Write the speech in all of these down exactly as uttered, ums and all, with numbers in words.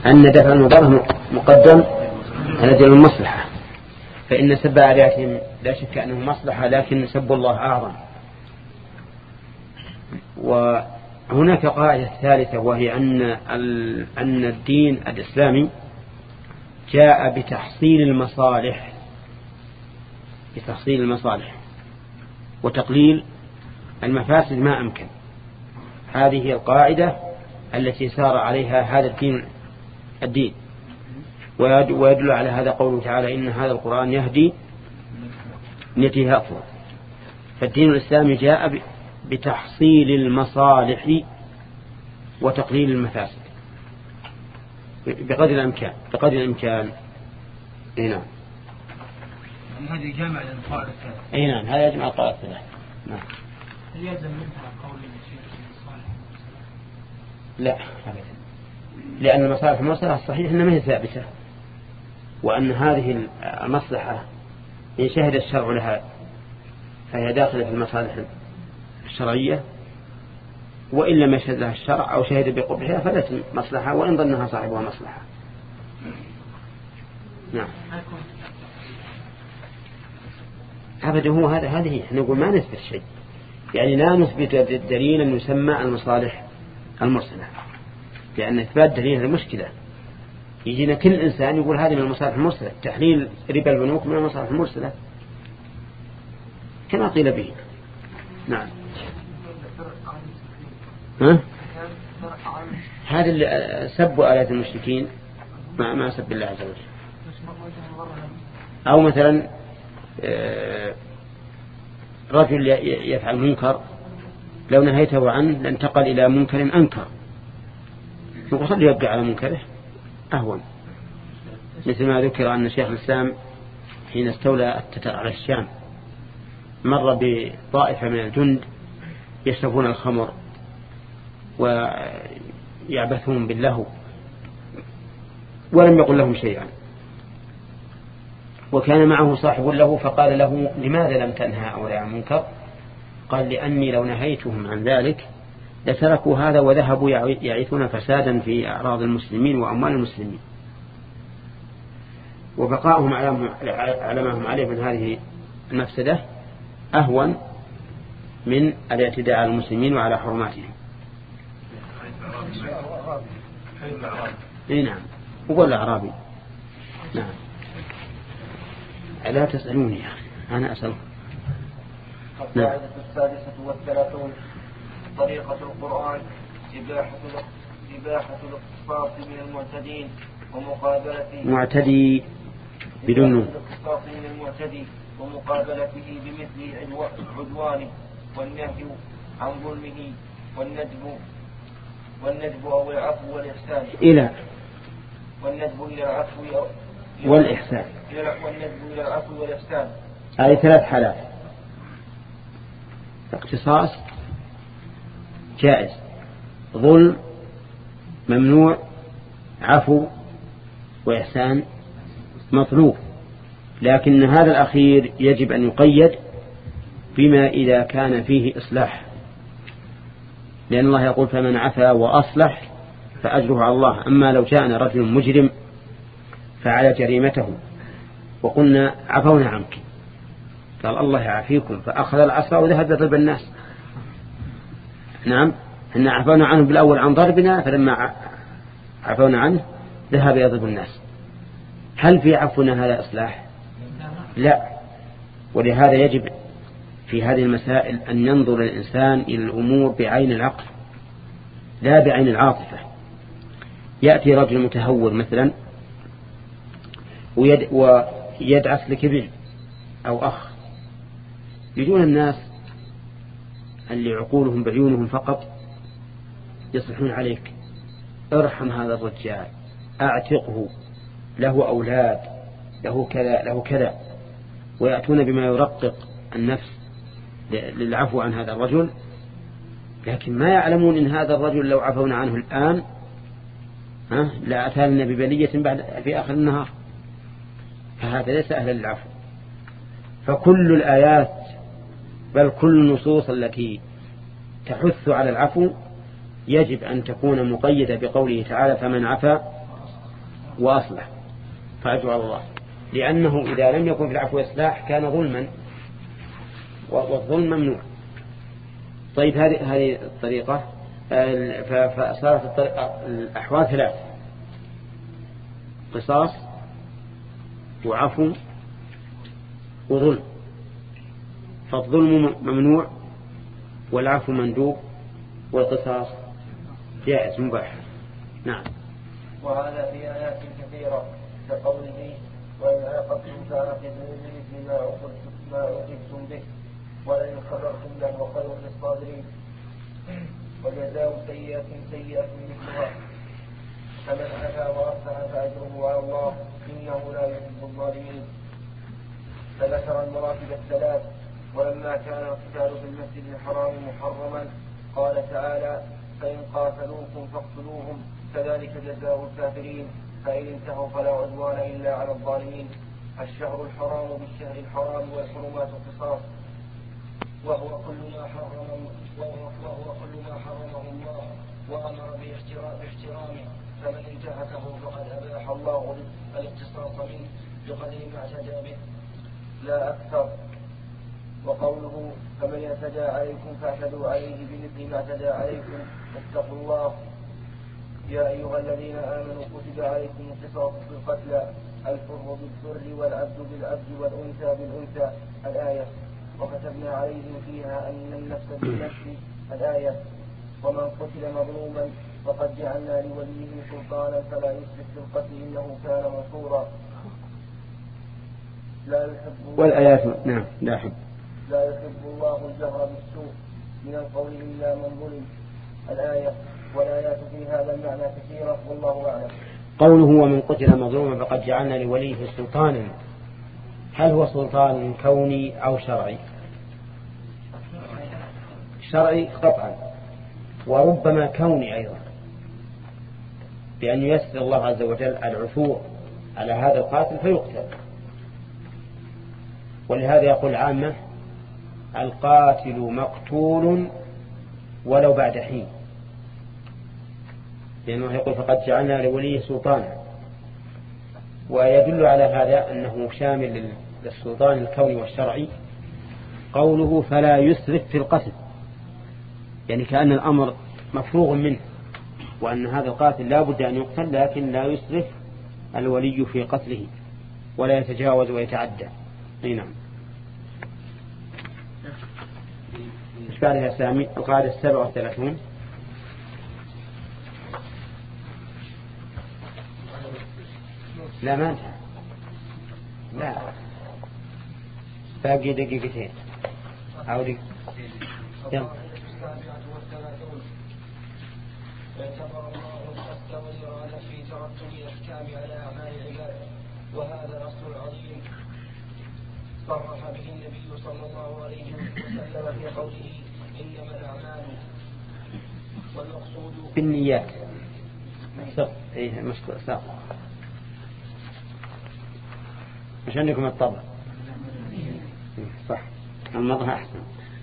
أن دفع المضرة مقدم على جلب المصلحة، فإن سب آلهتهم لا شك أنه مصلحة، لكن سب الله أعظم. وهناك قاعدة ثالثة، وهي أن أن الدين الإسلامي جاء بتحصيل المصالح بتحصيل المصالح وتقليل المفاسد ما أمكن. هذه هي القاعدة التي سار عليها هذا الدين الدين ويدل على هذا قوله تعالى: إن هذا القرآن يهدي التي هي أقوم. فالدين الإسلامي جاء بتحصيل المصالح وتقليل المفاسد بقدر الإمكان بقدر الإمكان أي نعم. هذه جامع للقاعدة الثالثة. أي نعم، هذا يجمع القاعدة الثالثة. نعم. هل يلزم منها قول الشيخ المصالح؟ لا أبدا، لأن المصالح المرسلة الصحيح إنما هي ثابتة، وأن هذه المصلحة إن شهد الشرع لها فهي داخلة في المصالح الشرعية، وإن لم يشهد لها الشرع أو شهد بقبحها فليست مصلحة، وإن ظنها صاحبها مصلحة. نعم. أبدا، هو هذا هذه احنا نقول ما نثبت شيء، يعني لا نثبت دليلا يسمى المصالح المرسلة، لأن إثبات دليل هذا مشكلة. يجينا كل إنسان يقول هذه من المصالح المرسلة، تحليل ربا البنوك من المصالح المرسلة كما قيل به. نعم. ها؟ هذا اللي سبوا آلات المشركين ما ما سب الله عز وجل. أو مثلا رجل يفعل منكر لو نهيته عنه لانتقل إلى منكر أنكر، نقول خليه يبقى على منكره أهون. مثل ما ذكر أن شيخ الإسلام حين استولى التتار على الشام مر بطائفة من الجند يشربون الخمر ويعبثون باللهو ولم يقل لهم شيئا، وكان معه صاحب له فقال له: لماذا لم تنهى هؤلاء عن منكر؟ قال: لأني لو نهيتهم عن ذلك لتركوا هذا وذهبوا يعيثون فسادا في أعراض المسلمين وأموال المسلمين. وبقاؤهم على ما هم عليه من هذه المفسدة أهون من الاعتداء على المسلمين وعلى حرماتهم. اي نعم، هو الأعرابي. نعم. لا تسألوني يا أخي، أنا أسألك. القاعدة السادسة والثلاثون: طريقة القرآن إباحة إباحة الاقتصاص من المعتدين ومقابلته معتدي بدون الاقتصاص من المعتدي ومقابلته بمثل عدوانه، والنهي عن ظلمه، والندب والندب أو العفو والإحسان إلى والندب إلى العفو والإحسان والندب إلى العفو والإحسان. هذه ثلاث حالات: اقتصاص جائز، ظلم ممنوع، عفو وإحسان مطلوب. لكن هذا الأخير يجب أن يقيد بما إذا كان فيه إصلاح، لأن الله يقول: فمن عفا وأصلح فأجره على الله. أما لو جاءنا رجل مجرم فعلى جريمته وقلنا: عفونا عنك، قال: الله يعافيكم، فأخذ العصا وذهب يضرب الناس. نعم، إن عفونا عنه بالأول عن ضربنا، فلما عفونا عنه ذهب يضرب الناس. هل في عفونا هذا إصلاح؟ لا. ولهذا يجب في هذه المسائل أن ينظر الإنسان إلى الأمور بعين العقل لا بعين العاطفة. يأتي رجل متهور مثلا ويد ويدعس لكبير أو أخ، يجون الناس اللي عقولهم بعيونهم فقط يصلحون عليك: ارحم هذا الرجال، اعتقه، له أولاد، له كذا له كذا، ويأتون بما يرقق النفس للعفو عن هذا الرجل. لكن ما يعلمون إن هذا الرجل لو عفونا عنه الآن ها لا أتالنا ببلية بعد في آخر النهار، فهذا ليس أهلا للعفو. فكل الآيات بل كل النصوص التي تحث على العفو يجب أن تكون مقيدة بقوله تعالى: فمن عفا وأصلح فأجر على الله، لأنه إذا لم يكن في العفو والإصلاح كان ظلما، والظلم ممنوع. طيب هذه هذه الطريقة، فصارت الأحوال ثلاث: قصاص وعفو وظلم. فالظلم ممنوع والعفو مندوب والقصاص جائز مباح. نعم. وهذا في آيات كثيرة كقوله وإن عاقبتم فعاقبوا بمثل ما عوقبتم به ولئن صبرتم لهو خير للصابرين وجزاء سيئة سيئة مثلها فمن عفا وأصلح فأجره على الله إنه لا يحب الظالمين. فذكر المراتب الثلاث. ولما كان القتال في المسجد الحرام محرما قال تعالى فإن قاتلوكم فاقتلوهم كذلك جزاء الكافرين فإن انتهوا فلا عدوان إلا على الظالمين. الشهر الحرام بالشهر الحرام والحرمات قصاص وهو كل ما حرم وهو كل ما حرمه الله وأمر باحترامه فمن انتهكه فقد أباح الله الاقتصاص منه بقدر ما اعتدى به لا أكثر. وقوله فمن اعتدى عليكم فاعتدوا عليه بمثل ما اعتدى عليكم اتقوا الله يا أيها الذين آمنوا كتب عليكم القصاص في القتلى الحر بالحر والعبد بالعبد والأنثى بالأنثى الآية. وكتبنا عليهم فيها أن النفس بالنفس الآية. ومن قتل مظلوما فقد جعلنا لوليه سلطانا فلا يسرف في القتل إنه كان منصورا. لا يحب والآيات نعم لا يحب لا يحب الله الجهر بالسوء من القول إلا من ظلم الآية. والآيات في هذا المعنى كثيرة والله أعلم. قوله ومن قتل مظلوما فقد جعلنا لوليه سلطانا، هل هو سلطان كوني أو شرعي؟ شرعي قطعا، وربما كوني أيضا، بأن ييسر الله عز وجل العثور على هذا القاتل فيقتل. ولهذا يقول عامة القاتل مقتول ولو بعد حين، لأنه يقول فقد جعلنا لوليه سلطانا. ويدل على هذا أنه شامل للسلطان الكوني والشرعي قوله فلا يسرف في القتل، يعني كأن الأمر مفروغ منه وأن هذا القاتل لا بد أن يقتل، لكن لا يسرف الولي في قتله ولا يتجاوز ويتعدى. نعم. ايش بعد يا سامي؟ القاعدة السبعة والثلاثون. لا ما انتهى، لا باقي دقيقتين أو دقيقة. يلا. اعتبر الله القصد والإرادة في ترتب الأحكام على أعمال العباد، وهذا الأصل العظيم صرح به النبي صلى الله عليه وسلم في قوله إنما الأعمال والمقصود بالنيات. صح إيه مشكلة صح. مش عندكم الطبع صح، المضها أحسن.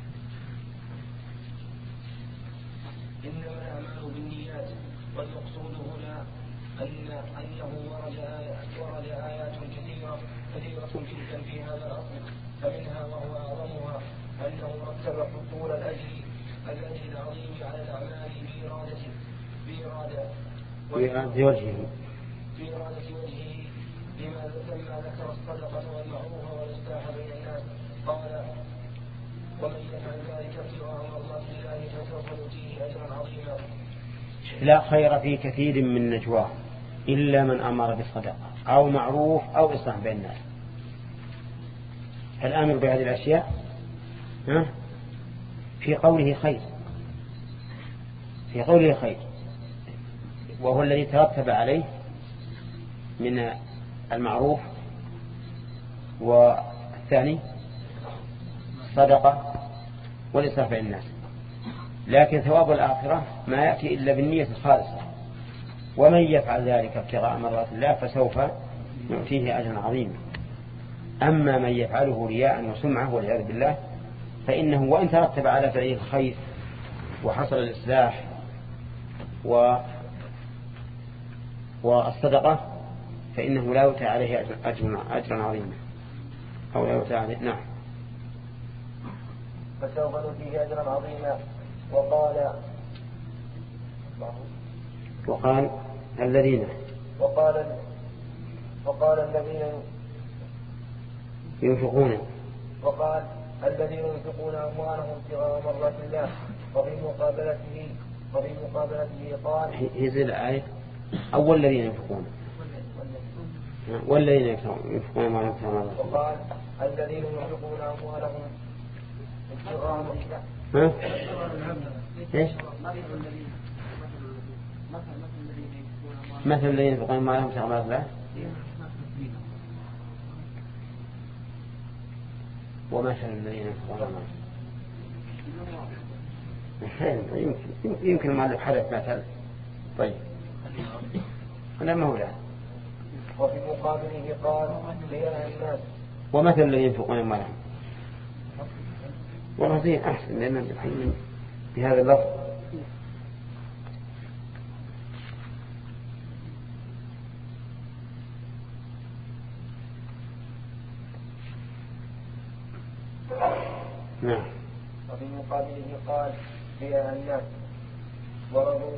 إنما الأعمال بالنيات والمقصود هنا أن أنه ورد آيات, ورد آيات كثيرة كثيرة جدا في هذا الأصل، فمنها وهو أعظمها أنه رتب حصول الأجر الأجر العظيم على الأعمال بإرادته بإرادة بإرادة وجهه بإرادة وجهه لما لما ذكر الصدقة والمعروف والإصلاح بين الناس. قال ومن يفعل ذلك ابتغاء مرضات الله فسوف نؤتيه أجرا عظيما. لا خير في كثير من نجواه إلا من أمر بالصدقة أو معروف أو إصلاح بين الناس. الآمر بهذه الأشياء ها في قوله خير، في قوله خير، وهو الذي ترتب عليه من المعروف، والثاني صدقة والإصلاح بين الناس. لكن ثواب الآخرة ما يأتي إلا بالنية الخالصة، ومن يفعل ذلك ابتغاء مرضات الله فسوف نؤتيه أجرا عظيما. أما من يفعله رياء وسمعة والعياذ بالله فإنه وإن ترتب على فعله الخير وحصل الإصلاح و والصدقة فإنه لا يؤتى عليه أجر أجرا عظيما أو لا يؤتى عليه. نعم. فسوف نؤتيه أجرا عظيما. وقال وقال الذين وقال وقال الذين ينفقون وقال الذين ينفقون أموالهم ابتغاء مرضات الله وفي مقابلته وفي مقابلته قال هذه الآية أول الذين ينفقون والذين ينفقون أموالهم ابتغاء مرضات الله. وقال الذين ينفقون أموالهم ابتغاء مرضات ها؟ إيش؟ مثل الذين ينفقون أموالهم ابتغاء مرضات الله ومثل الذين ينفقون أموالهم يمكن يمكن ما له حدث مثل. طيب هذا ما هو له. وفي مقابله قال ليرى الناس ومثل الذين ينفقون أموالهم والرزين أحسن لأننا الحين بهذا اللفظ. نعم. وفي مقابله قال ليرى الناس ورضوا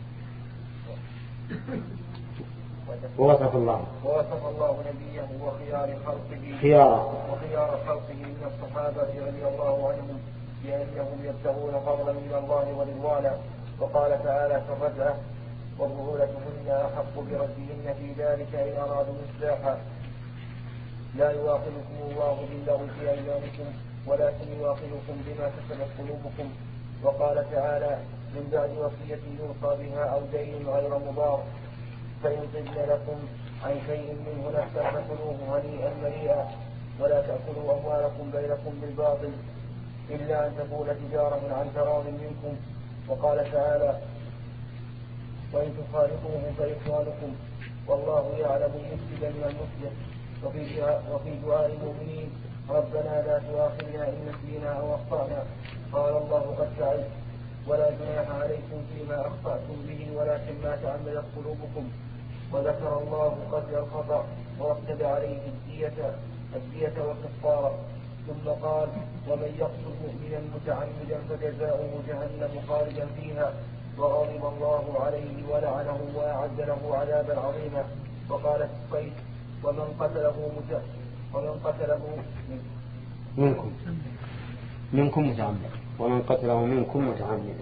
ووصف الله ووصف الله نبيه وخيار خلقه خيارا وخيار خلقه من الصحابة رضي الله عنهم بأنهم يبتغون فضلا من الله ورضوانا. وقال تعالى في الرجعة وبعولتهن أحق بردهن في ذلك إن أرادوا إصلاحا لا يواخذكم الله باللغو في أيمانكم ولكن يواخذكم بما كسبت قلوبكم. وقال تعالى من بعد وصية يوصى بها أو دين غير مضار فإن طبن لكم عن شيء منه نفسا فكلوه هنيئا مريئا ولا تأكلوا أموالكم بينكم بالباطل إلا أن تكون تجارة عن تراض منكم. وقال تعالى وإن تخالفوهم فإخوانكم والله يعلم المفسد من المصلح. وفي وفي دعاء المؤمنين ربنا لا تؤاخذنا إن نسينا أو أخطأنا قال الله قد فعلت ولا جناح عليكم فيما أخطأتم به ولكن ما تعمدت قلوبكم. وذكر الله قتل الخطأ ورتب عليه الدية الدية والكفارة ثم قال ومن يقتل مؤمنا متعمدا فجزاؤه جهنم خالدا فيها وغضب الله عليه ولعنه وأعد له عذابا عظيما. وقال السقيت ومن قتله مت ومن قتله منكم منكم متعمدا ومن قتله منكم متعمدا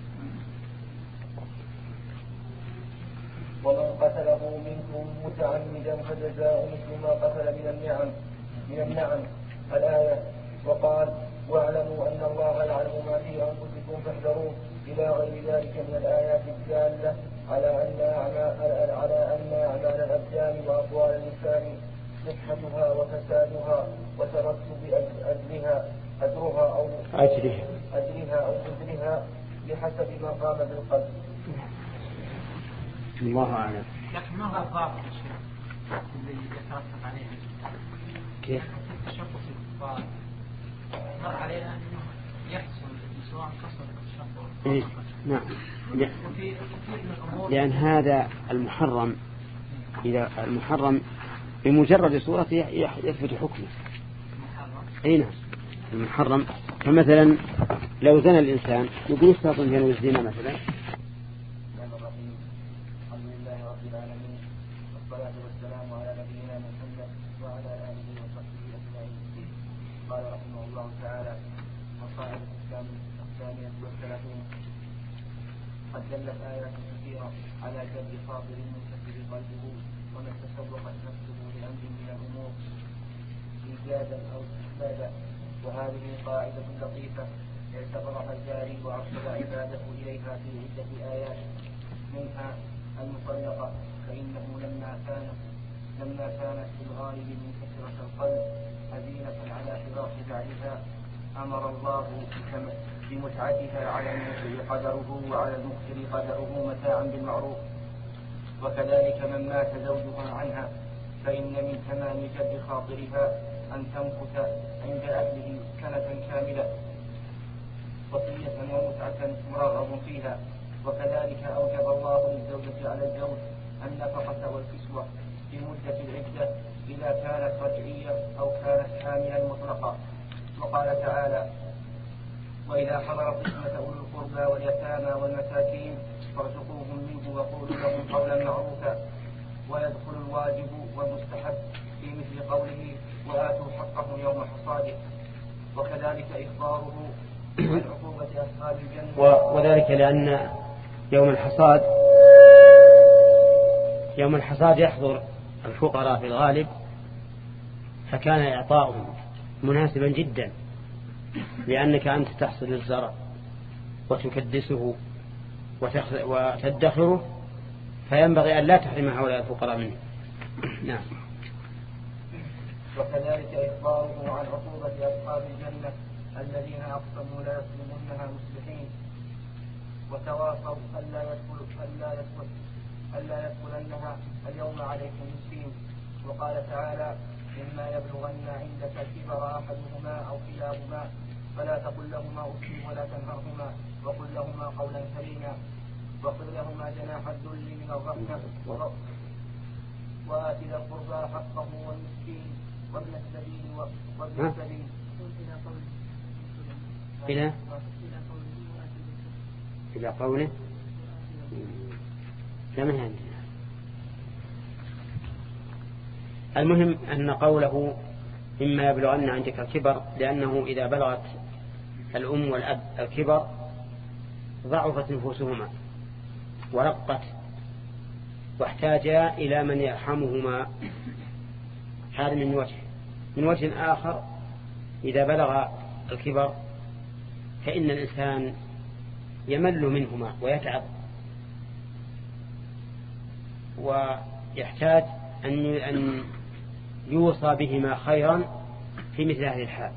ومن قتله منكم متعمدا فجزاؤه مثل ما قتل من النعم من النعم الآية. وقال واعلموا أن الله يعلم ما في أنفسكم فاحذروه إلى غير ذلك من الآيات الدالة على أن أعمال على أن أعمال الأبدان وأقوال اللسان صحتها وفسادها وترتب أجرها أجرها أو أجرها أجرها أو أجرها بحسب ما قام بالقلب. الله أعلم. لكن ما هو الضابط الشيء اللي يترتب عليه كيف؟ التشبه بالكفار مر علينا أنه يحصل سواء قصد التشبه. إيه؟ نعم. لأن هذا المحرم إذا المحرم بمجرد صورته يثبت حكمه. أي نعم المحرم. فمثلا لو زنى الإنسان يقول استاطن جنو الزنا مثلا. الحمد لله رب العالمين والصلاة والسلام على نبينا محمد وعلى آله وصحبه أجمعين. قال رحمه الله تعالى مصائب الإسلام الثانية والثلاثون قد دلت آيات كثيرة على جلب خاطر منكسر قلبه ومن تسوقت نفسه لأمر من الأمور إيجادا أو استحبابا. وهذه قاعدة لطيفة اعتبرها الجاري وأرسل عباده إليها في عدة آيات منها المطلقة فإنه لما كانت لما كانت في الغالب منكسرة القلب حزينة على فراق بعدها أمر الله بمتعتها على الموسع قدره وعلى المقتر قدره متاعا بالمعروف. وكذلك من مات زوجها عنها فإن من تمام جد خاطرها أن تمكث عند أهله سنة كاملة وصية ومتعة مرغب فيها. وكذلك أوجب الله للزوجة على الزوج النفقة والكسوة بمدة قولا معروفا. ويدخل الواجب والمستحب في مثل قوله وآتوا حقه يوم حصاده. وكذلك إخباره عن عقوبة أصحاب الجنة. وذلك لأن يوم الحصاد يوم الحصاد يحضر الفقراء في الغالب، فكان إعطاؤهم مناسبا جدا، لأنك أنت تحصد الزرع وتكدسه وتدخره، فينبغي أن لا تحرم هؤلاء الفقراء منه. نعم. وكذلك إخباره عن عقوبة أصحاب الجنة الذين أقسموا لا يسلمونها مصلحين وتواصوا ألا يدخل ألا يدخل ألا يدخلنها اليوم عليكم مسكين. وقال تعالى إما يبلغن عندك الكبر أحدهما أو كلاهما فلا تقل لهما أف ولا تنهرهما وقل لهما قولا كريما وقل لهما جناح الذل من الرحمة وآت ذا القربى حقه والمسكين وابن السبيل وابن السبيل إلى إلى قوله كما هي. المهم أن قوله إما يبلغن عندك الكبر، لأنه إذا بلغت الأم والأب الكبر ضعفت نفوسهما ورقت واحتاجا إلى من يرحمهما. هذا من وجه. من وجه آخر إذا بلغ الكبر فإن الإنسان يمل منهما ويتعب ويحتاج أن يوصى بهما خيرا في مثل هذه الحال.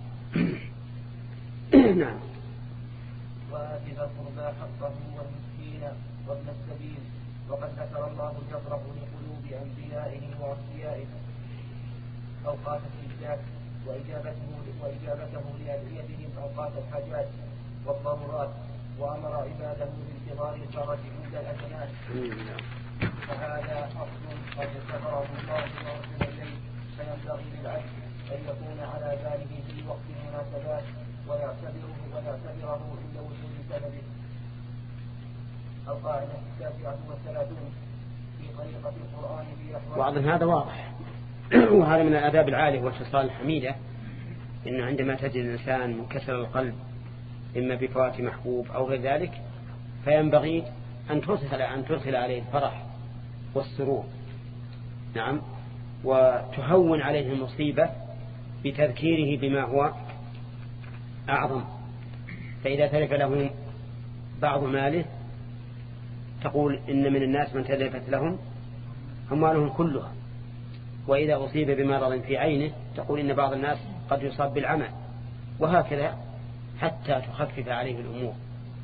نعم. وآت ذا القربى حقه والمسكين وابن السبيل. وقد ذكر الله جبره لقلوب أنبيائه وأصفيائه أوقات الاستجابة وإجابته وإجابته لأدعيتهم أوقات الحاجات والضرورات، وأمر عباده بانتظار الفرج عند الأزمات. فهذا أصل قد ذكره الله ورسل إليه، فينبغي للعبد أن يكون على باله في وقت المناسبات ويعتبره ويعتبره عند وجود سببه. القاعدة التاسعة والثلاثون في طريقة القرآن في أحوال. وأظن هذا واضح. وهذا من الآداب العالية والخصال الحميدة، إن عندما تجد الإنسان منكسر القلب إما بفوات محبوب أو غير ذلك، فينبغي أن تدخل أن تدخل عليه الفرح والسرور. نعم. وتهون عليه المصيبة بتذكيره بما هو أعظم. فإذا تلف له بعض ماله تقول إن من الناس من تلفت لهم أموالهم كلها، وإذا أصيب بمرض في عينه تقول إن بعض الناس قد يصاب بالعمى، وهكذا حتى تخفف عليه الأمور.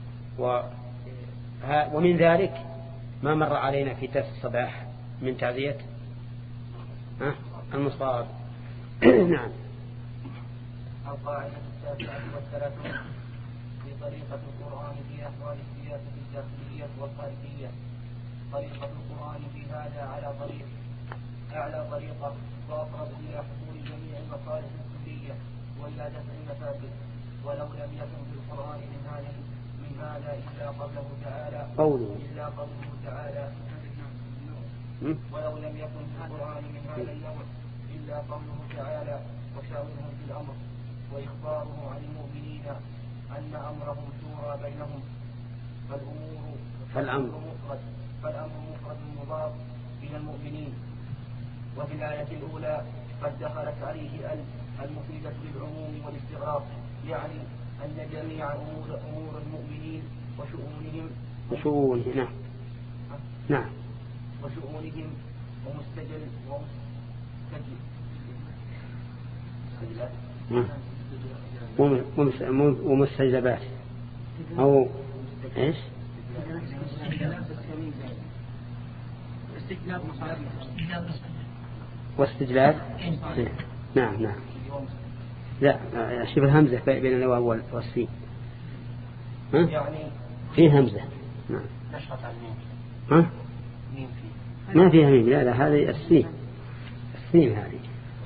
ومن ذلك ما مر علينا في درس الصباح من تعزية المصاب. نعم. القاعدة التاسعة والثلاثون في طريقة القرآن في أحوال السياسة الداخلية والخارجية. طريقة القرآن في هذا على طريق أعلى طريقة وأقرب إلى حصول جميع المصالح الكلية وإلى دفع المفاسد، ولو لم يكن في القرآن من هذا من هذا إلا قوله تعالى قوله إلا قوله تعالى ولو لم يكن في القرآن من هذا النوع إلا قوله تعالى وشاورهم في الأمر، وإخباره عن المؤمنين أن أمرهم شورى بينهم. فالأمور فالأمر مفرد فالأمر مفرد مضاف إلى المؤمنين. وفي الآية الأولى قد دخلت عليه ال المفيدة للعموم والاستغراق، يعني أن جميع أمور, أمور المؤمنين وشؤونهم وشؤونهم نعم نعم وشؤونهم ومستجل ومستجل ومستجلبات أو إيش واستجلاب. نعم نعم. لا شوف الهمزة بين الواو والسين. ها؟ في همزة. نعم. ها؟ ما فيها ميم. لا لا هذه السين. السين هذه.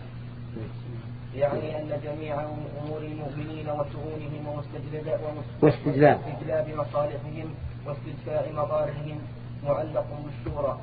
يعني أن جميع أمور المؤمنين وشؤونهم واستجلاب واستجلاب مصالحهم واستدفاع مضارهم معلق بالشورى.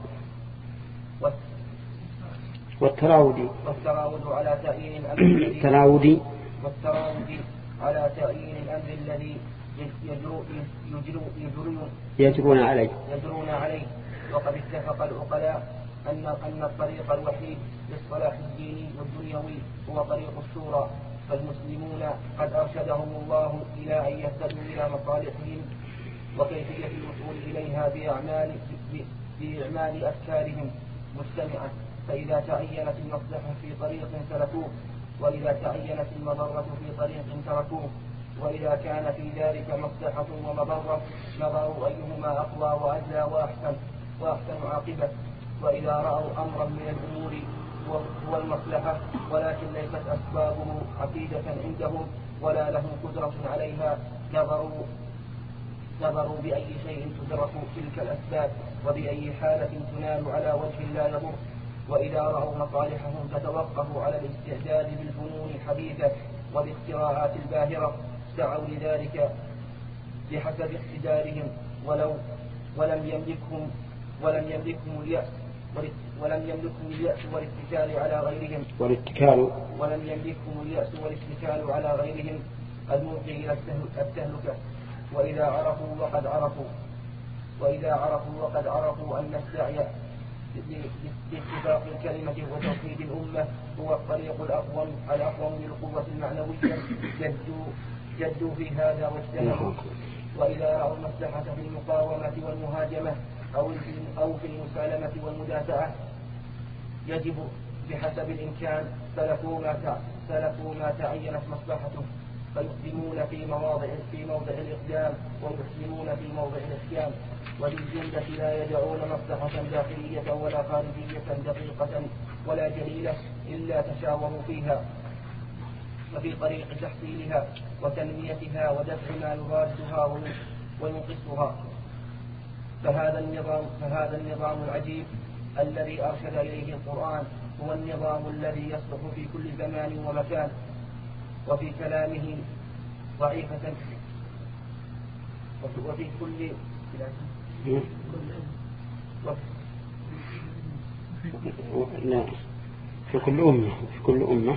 والتراودي والتراود على تعيين الأمر الذي التراودي والتراود على تعيين الأمر الذي يجرو يجرو يجرون يجرون عليه يجرون عليه. وقد اتفق العقلاء أن أن الطريق الوحيد للصلاح الديني والدنيوي هو طريق الشورى، فالمسلمون قد أرشدهم الله إلى أن يهتدوا إلى مصالحهم وكيفية الوصول إليها بأعمال بإعمال أفكارهم مجتمعة، فإذا تعينت المصلحة في طريق سلكوه، وإذا تعينت المضرة في طريق تركوه، وإذا كان في ذلك مصلحة ومضرة نظروا أيهما أقوى وأجلى وأحسن وأحسن عاقبة. وإذا رأوا أمرا من الأمور هو المصلحة ولكن ليست أسبابه عقيدة عندهم ولا لهم قدرة عليها نظروا نظروا بأي شيء تدرك تلك الأسباب وبأي حالة تنال على وجه لا يضر. وإذا رأوا مصالحهم تتوقف على الاستعداد بالفنون الحديثة والاختراعات الباهرة سعوا لذلك بحسب اقتدارهم ولو ولم يملكهم ولم يملكهم اليأس ولم يملكهم اليأس والاتكال على غيرهم والاتكال ولم يملكهم اليأس والاتكال على غيرهم الملقي إلى التهلكة. وإذا عرفوا وقد عرفوا وإذا عرفوا وقد عرفوا أن السعي باتفاق الكلمة وتوحيد الأمة هو الطريق الأقوم الأقوم للقوة المعنوية جدوا جدوا في هذا واجتهدوا. وإذا رأوا المصلحة في المقاومة والمهاجمة أو أو في المسالمة والمدافعة يجب بحسب الإمكان سلكوا ما سلكوا ما تعينت مصلحته فيقدمون في مواضع في موضع الإقدام ويحسنون في موضع الإحكام. وللجملة لا يدعون مصلحة داخلية ولا خارجية دقيقة ولا جليلة إلا تشاوروا فيها وفي طريق تحصيلها وتنميتها ودفع ما يضادها وينقصها. فهذا النظام فهذا النظام العجيب الذي أرشد إليه القرآن هو النظام الذي يصلح في كل زمان ومكان وفي كلامه ضعيفة وفي كل لا في كل أمة في كل أمة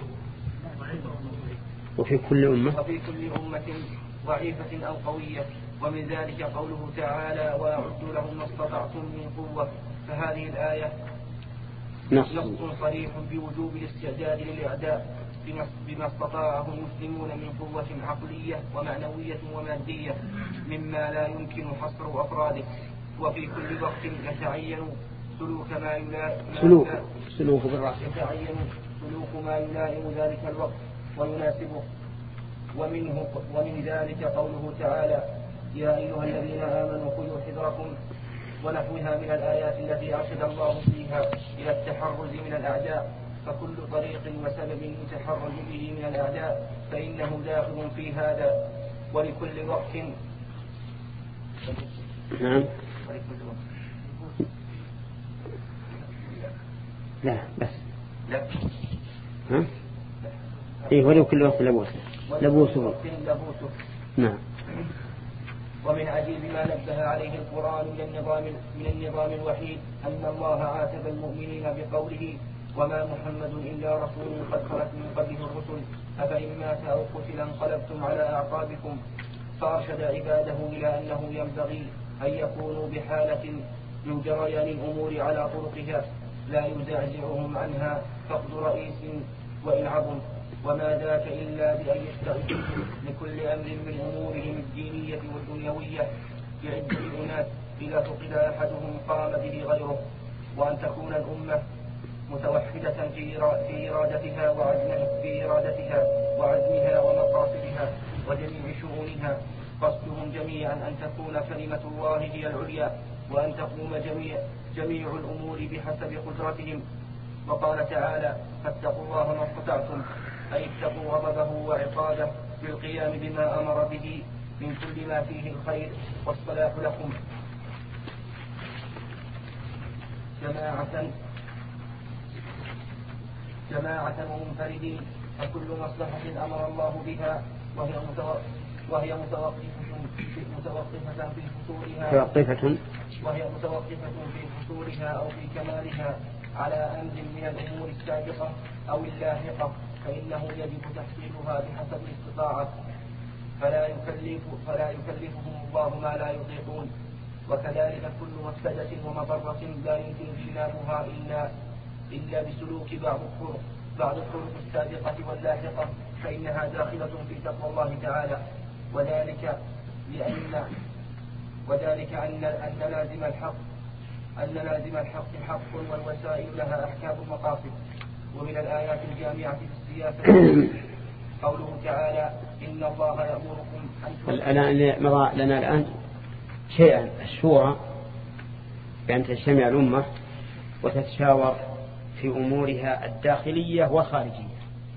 وفي كل أمة وفي كل أمة ضعيفة أو قوية. ومن ذلك قوله تعالى وأعدوا لهم ما استطعتم من قوة. فهذه الآية نص صريح بوجوب الاستعداد للإعداء بما استطاعه المسلمون من قوة عقلية ومعنوية ومادية مما لا يمكن حصر أفراده. وفي كل وقت يتعين سلوك ما يلائم سلوك سلوك بالرأس يتعين سلوك ما يلائم ذلك الوقت ويناسبه. ومنه ومن ذلك قوله تعالى يا أيها الذين آمنوا خذوا حذركم ونحوها من الآيات التي أرشد الله فيها إلى التحرز من الأعداء. فكل طريق وسبب يتحرز به من الأعداء فإنه داخل في هذا. ولكل وقت نعم لا بس لا ها إيه ولكل وقت لبوسه لبوسه لبوسه نعم. ومن عجيب ما نبه عليه القرآن من النظام من النظام الوحيد أن الله عاتب المؤمنين بقوله وما محمد إلا رسول قد خلت من قبله الرسل أفإن مات أو قتل انقلبتم على أعقابكم. فأرشد عباده إلى أنه ينبغي أن يكونوا بحالة من جريان الأمور على طرقها لا يزعزعهم عنها فقد رئيس وإن عظم. وما ذاك إلا بأن يستعدوا لكل أمر من أمورهم الدينية والدنيوية بعدة أناس إذا فقد أحدهم قام به غيره. وأن تكون الأمة متوحدة في إرادتها وعزمها في إرادتها وعزمها ومقاصدها وجميع شؤونها. قصدهم جميعا أن تكون كلمة الله هي العليا وأن تقوم جميع جميع الأمور بحسب قدرتهم. وقال تعالى فاتقوا الله ما استطعتم أي اتقوا غضبه وعقابه بالقيام بما أمر به من كل ما فيه الخير والصلاح لكم جماعة جماعة ومنفردين. فكل مصلحة أمر الله بها وهي وهي متوقفة متوقفة في فطورها متوقفة وهي متوقفة في فطورها أو في كمالها على أمر من الأمور السابقة أو اللاحقة، فإنه يجب تحصيلها بحسب الاستطاعة، فلا يكلف فلا يكلفهم الله ما لا يطيقون. وكذلك كل مفسدة ومضرة لا يمكن اجتنابها إلا إلا بسلوك بعض الطرق بعض الطرق السابقة واللاحقة، فإنها داخلة في تقوى الله تعالى. وذلك لأن وذلك أن أن لازم الحق أن لازم الحق حق والوسائل لها أحكام المقاصد. ومن الآيات الجامعة في السياسة قوله تعالى: إن الله يأمركم أن الآن مضى لنا الآن شيئا الشورى بأن تجتمع الأمة وتتشاور في أمورها الداخلية والخارجية،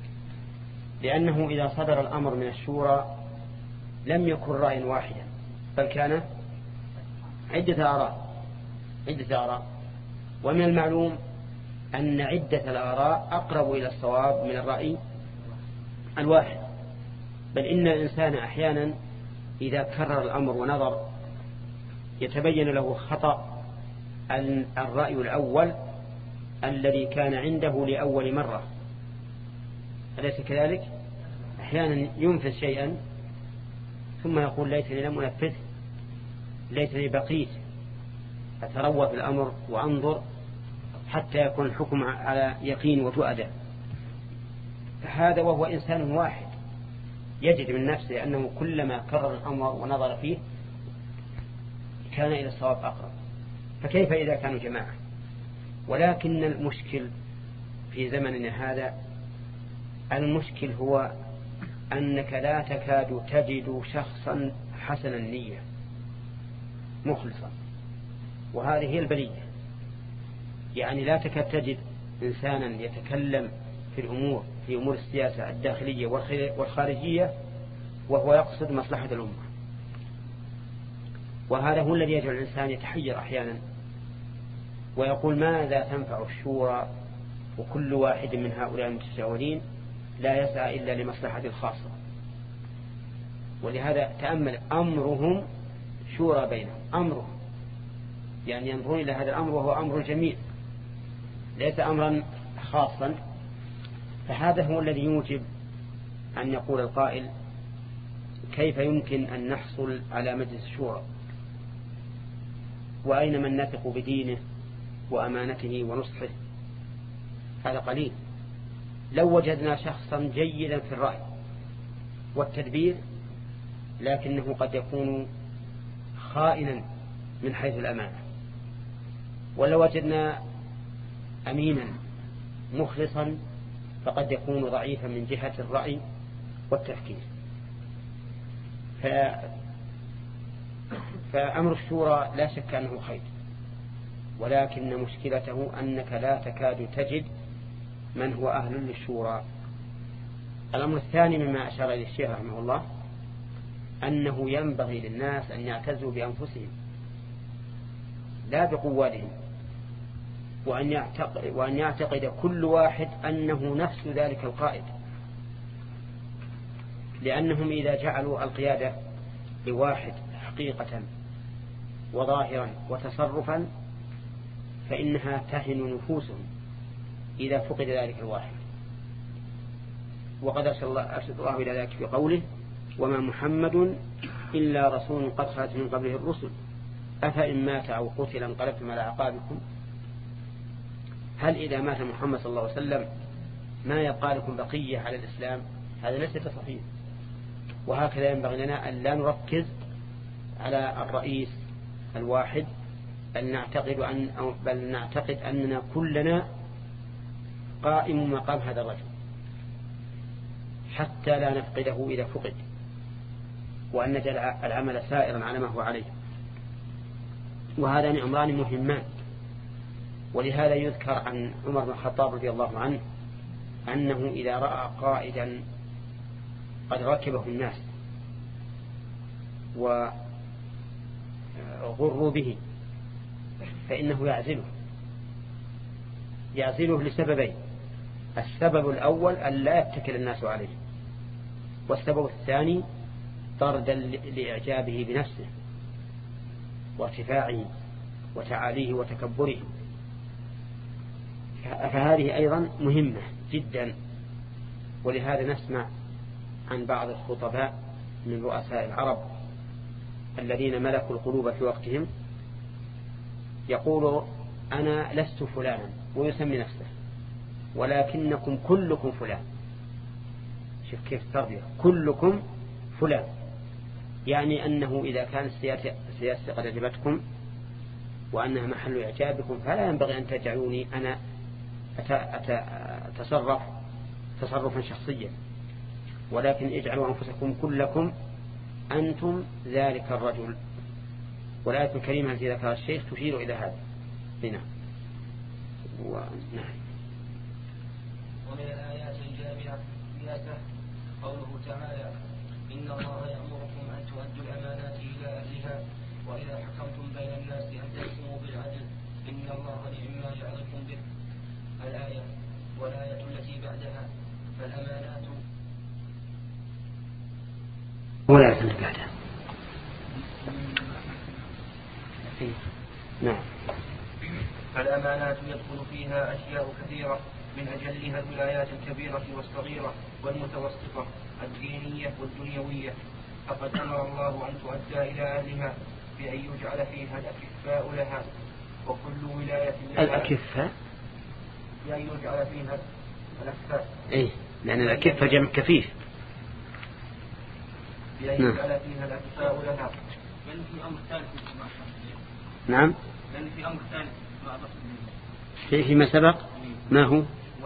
لأنه إذا صدر الأمر من الشورى لم يكن رأي واحدا، بل كان عدة آراء عدة آراء ومن المعلوم أن عدة الآراء أقرب إلى الصواب من الرأي الواحد، بل إن الإنسان أحيانا إذا كرر الأمر ونظر يتبين له خطأ الرأي الأول الذي كان عنده لأول مرة. أليس كذلك؟ أحيانا ينفذ شيئا ثم يقول: ليتني لم أنفذه، ليتني بقيت أتروى في الأمر وأنظر حتى يكون الحكم على يقين وتؤدى. فهذا وهو إنسان واحد يجد من نفسه أنه كلما كرر الأمر ونظر فيه كان إلى الصواب أقرب، فكيف إذا كانوا جماعة؟ ولكن المشكل في زمننا هذا المشكل هو أنك لا تكاد تجد شخصا حسن النية مخلصا، وهذه هي البلية. يعني لا تكاد تجد إنسانا يتكلم في الأمور في أمور السياسة الداخلية والخارجية وهو يقصد مصلحة الأمة، وهذا هو الذي يجعل الإنسان يتحير أحيانا ويقول: ماذا تنفع الشورى وكل واحد من هؤلاء المتشاورين لا يسعى إلا لمصلحة الخاصة. ولهذا تأمل أمرهم شورى بينهم، أمرهم يعني ينظرون إلى هذا الأمر وهو أمر جميل ليس أمرا خاصا. فهذا هو الذي يوجب أن يقول القائل: كيف يمكن أن نحصل على مجلس الشورى؟ وأين من نثق بدينه وأمانته ونصحه؟ هذا قليل. لو وجدنا شخصا جيدا في الرأي والتدبير لكنه قد يكون خائنا من حيث الأمانة، ولو وجدنا أمينا مخلصا فقد يكون ضعيفا من جهة الرأي والتفكير. ف... فأمر الشورى لا شك أنه خير، ولكن مشكلته أنك لا تكاد تجد من هو أهل للشورى. الأمر الثاني مما أشار إليه الشيخ رحمه الله أنه ينبغي للناس أن يعتزوا بأنفسهم لا بقوالهم، وأن يعتقد, وأن يعتقد كل واحد أنه نفس ذلك القائد، لأنهم إذا جعلوا القيادة لواحد حقيقة وظاهرا وتصرفا فإنها تهن نفوسهم إذا فقد ذلك الواحد. وقد أرشد الله إلى ذلك في قوله: وما محمد إلا رسول قد خلت من قبله الرسل أفإن مات أو قتل انقلبتم على أعقابكم. هل إذا مات محمد صلى الله عليه وسلم ما يبقى لكم بقية على الإسلام؟ هذا ليس صحيح. وهكذا ينبغي لنا أن لا نركز على الرئيس الواحد، بل نعتقد أن أو بل نعتقد أننا كلنا قائم مقام هذا الرجل حتى لا نفقده إذا فقد، وأن نجعل العمل سائرا على ما هو عليه. وهذان أمران مهمان. ولهذا يذكر عن عمر بن الخطاب رضي الله عنه أنه إذا رأى قائدا قد ركبه الناس وغروا به فإنه يعزله يعزله لسببين: السبب الأول أن لا يتكل الناس عليه، والسبب الثاني طردا لإعجابه بنفسه وارتفاعه وتعاليه وتكبره. فهذه أيضا مهمة جدا. ولهذا نسمع عن بعض الخطباء من رؤساء العرب الذين ملكوا القلوب في وقتهم يقول أنا لست فلانا ويسمي نفسه ولكنكم كلكم فلان. شوف كيف التربية، كلكم فلان، يعني أنه إذا كانت السياسة قد عجبتكم وأنها محل إعجابكم فلا ينبغي أن تجعلوني أنا أتصرف تصرفا شخصيا، ولكن اجعلوا أنفسكم كلكم أنتم ذلك الرجل. والآية الكريمة التي ذكرها الشيخ تشير إلى هذا هنا. ونعم. ومن الآيات الجامعة قوله تعالى إن الله يأمركم أن تؤدوا الأمانات إلى أهلها وإذا حكمتم بين الناس أن تحكموا بالعدل إن الله نعم ما يعظكم به. الآية. والآية التي بعدها فالأمانات ولا التي بعدها. نعم. فالأمانات يدخل فيها أشياء كثيرة من أجلها الولايات الكبيرة والصغيرة والمتوسطة الدينية والدنيوية. فقد أمر الله أن تؤدى إلى أهلها بأن يجعل فيها الأكفاء لها وكل ولاية الأكفاء بأن يجعل فيها الأكفاء. إيه لأن الأكفة جمع كفيف. بأن يجعل فيها الأكفاء لها. لأن في أمر ثالث نعم. لأن في أمر ثالث في فيما سبق ما هو؟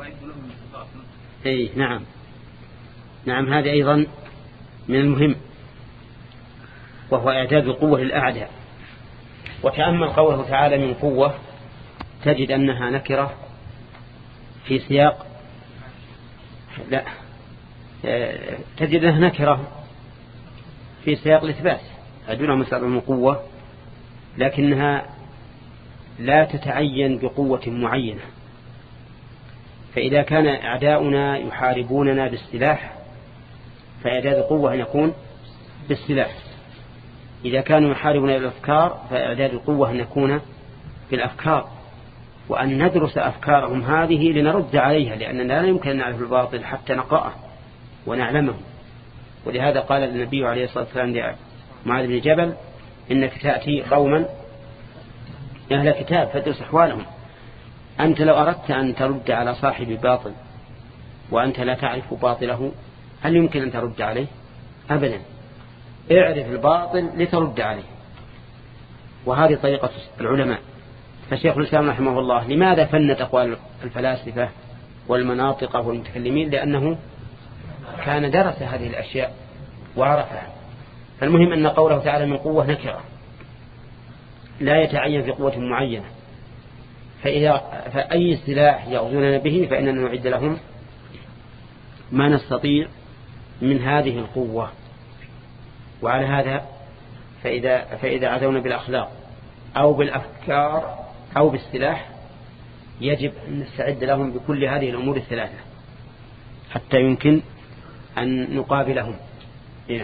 أي نعم نعم هذا أيضا من المهم، وهو إعداد القوة للأعداء. وتأمل قوله تعالى من قوة تجد أنها نكرة في سياق لا تجد أنها نكرة في سياق الإثبات أدونها مستقبل من قوة، لكنها لا تتعين بقوة معينة. فإذا كان أعداؤنا يحاربوننا بالسلاح فإعداد القوة أن يكون بالسلاح. إذا كانوا يحاربوننا بالأفكار فإعداد القوة أن يكون بالأفكار، وأن ندرس أفكارهم هذه لنرد عليها، لأننا لا يمكن أن نعرف الباطل حتى نقرأه ونعلمه. ولهذا قال النبي عليه الصلاة والسلام لمعاذ بن جبل إنك تأتي قوما أهل كتاب فادرس أحوالهم. أنت لو أردت أن ترد على صاحب باطل وأنت لا تعرف باطله هل يمكن أن ترد عليه؟ أبدا. اعرف الباطل لترد عليه، وهذه طريقة العلماء. فالشيخ الإسلام رحمه الله لماذا فنت أقوال الفلاسفة والمناطق والمتكلمين؟ لأنه كان درس هذه الأشياء وعرفها. فالمهم أن قوله تعالى من قوة نكرة لا يتعين في قوة معينة. فإذا فأي سلاح يغزوننا به فإننا نعد لهم ما نستطيع من هذه القوة. وعلى هذا فإذا, فإذا عدونا بالأخلاق أو بالأفكار أو بالسلاح يجب أن نستعد لهم بكل هذه الأمور الثلاثة حتى يمكن أن نقابلهم. هنا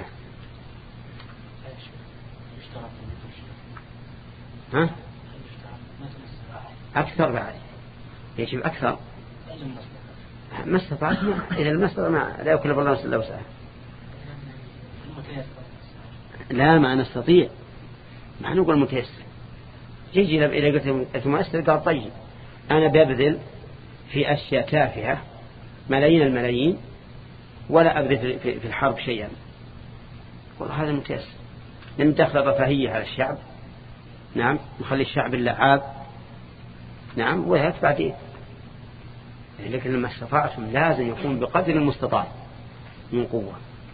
ها؟ أكثر بعد يجب أكثر ما استطعت. إذا المسألة ما لا يكلف الله نفسا إلا وسعها. لا ما نستطيع ما نقول متيسر. يجي إذا قلت مؤسر قال طيب أنا ببذل في أشياء تافهة ملايين الملايين ولا أبذل في الحرب شيئا. والله هذا متيسر. لم دخل رفاهية على الشعب. نعم نخلي الشعب اللعاب. نعم وهيك بعدين. لكن لما استطعتم لازم يكون بقدر المستطاع من قوة.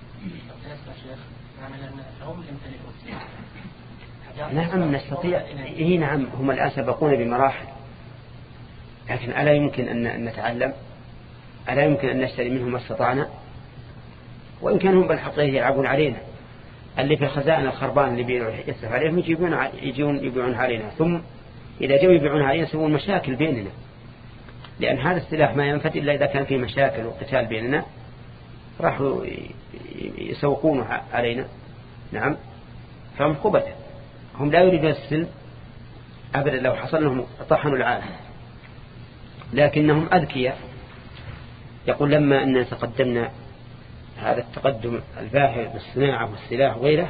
نعم نستطيع. إيه نعم هم الآن سبقون بمراحل، لكن ألا يمكن أن نتعلم؟ ألا يمكن أن نشتري منهم ما استطعنا؟ وإن كانوا بالحقيقة يلعبون علينا. اللي في الخزائن الخربان اللي يصرف عليهم يجيبون يجون يبيعون علينا، ثم إذا جاءوا يبيعون علينا يسوون مشاكل بيننا، لأن هذا السلاح ما ينفد إلا إذا كان فيه مشاكل وقتال بيننا راحوا يسوقونه علينا. نعم فهم خبثة، هم لا يريدون السلم أبدا، لو حصل لهم طحنوا العالم، لكنهم أذكياء. يقول لما أننا تقدمنا هذا التقدم الباهر بالصناعة والسلاح وغيره،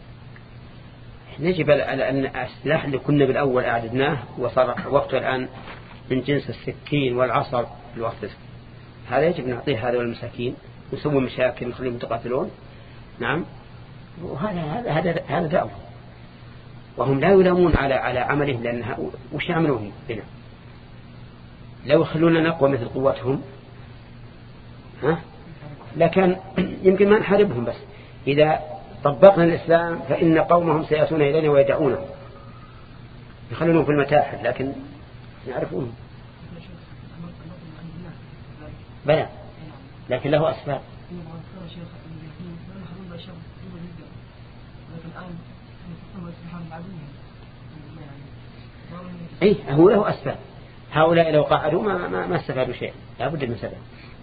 نجب أن السلاح اللي كنا بالأول أعددناه وصار وقته الآن من جنس السكين والعصر في الوقت هذا، يجب نعطيه هذا والمساكين ونسوي مشاكل ونخليهم يتقاتلون. نعم، وهذا هذا هذا هذا دعوة، وهم لا يلامون على على عملهم، لأنها وش يعملون بنا؟ لو يخلونا نقوى مثل قوتهم ها لكن يمكن ما نحاربهم، بس إذا طبقنا الإسلام فإن قومهم سيأتون إلينا ويدعونه، يخلونهم في المتاحف لكن يعرفون بلى، لكن له أسباب. أي هو له أسباب، هؤلاء لو قعدوا ما ما, ما استفادوا شيء، لا بد من سبب.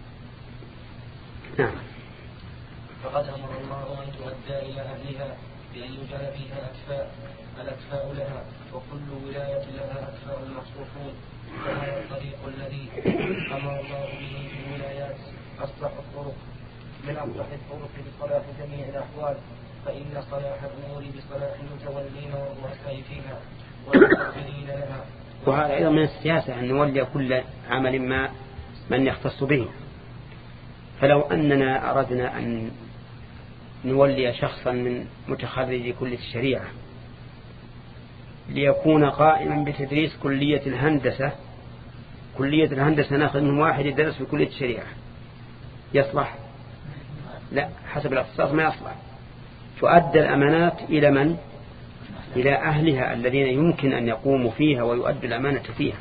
نعم. فقد أمر الله أن تؤدى إلى أهلها بأن يجعل فيها أكفاء الأكفاء لها، وكل ولاية لها أكفاء مخصوصون، فهذا الطريق الذي أمر الله به في الولايات أصلح الطرق من أصلح الطرق لصلاح جميع الأحوال، فإن صلاح الأمور بصلاح المتولين والرؤساء فيها والمستقبلين لها. وهذا أيضا من السياسة أن نولي كل عمل ما من يختص به، فلو أننا أردنا أن نولي شخصا من متخرج كلية الشريعة ليكون قائما بتدريس كلية الهندسة، كلية الهندسة ناخذ من واحد يدرس في كلية الشريعة، يصلح؟ لا، حسب الاختصاص ما يصلح. تؤدى الأمانات إلى من؟ إلى أهلها الذين يمكن أن يقوموا فيها ويؤدوا الأمانة فيها،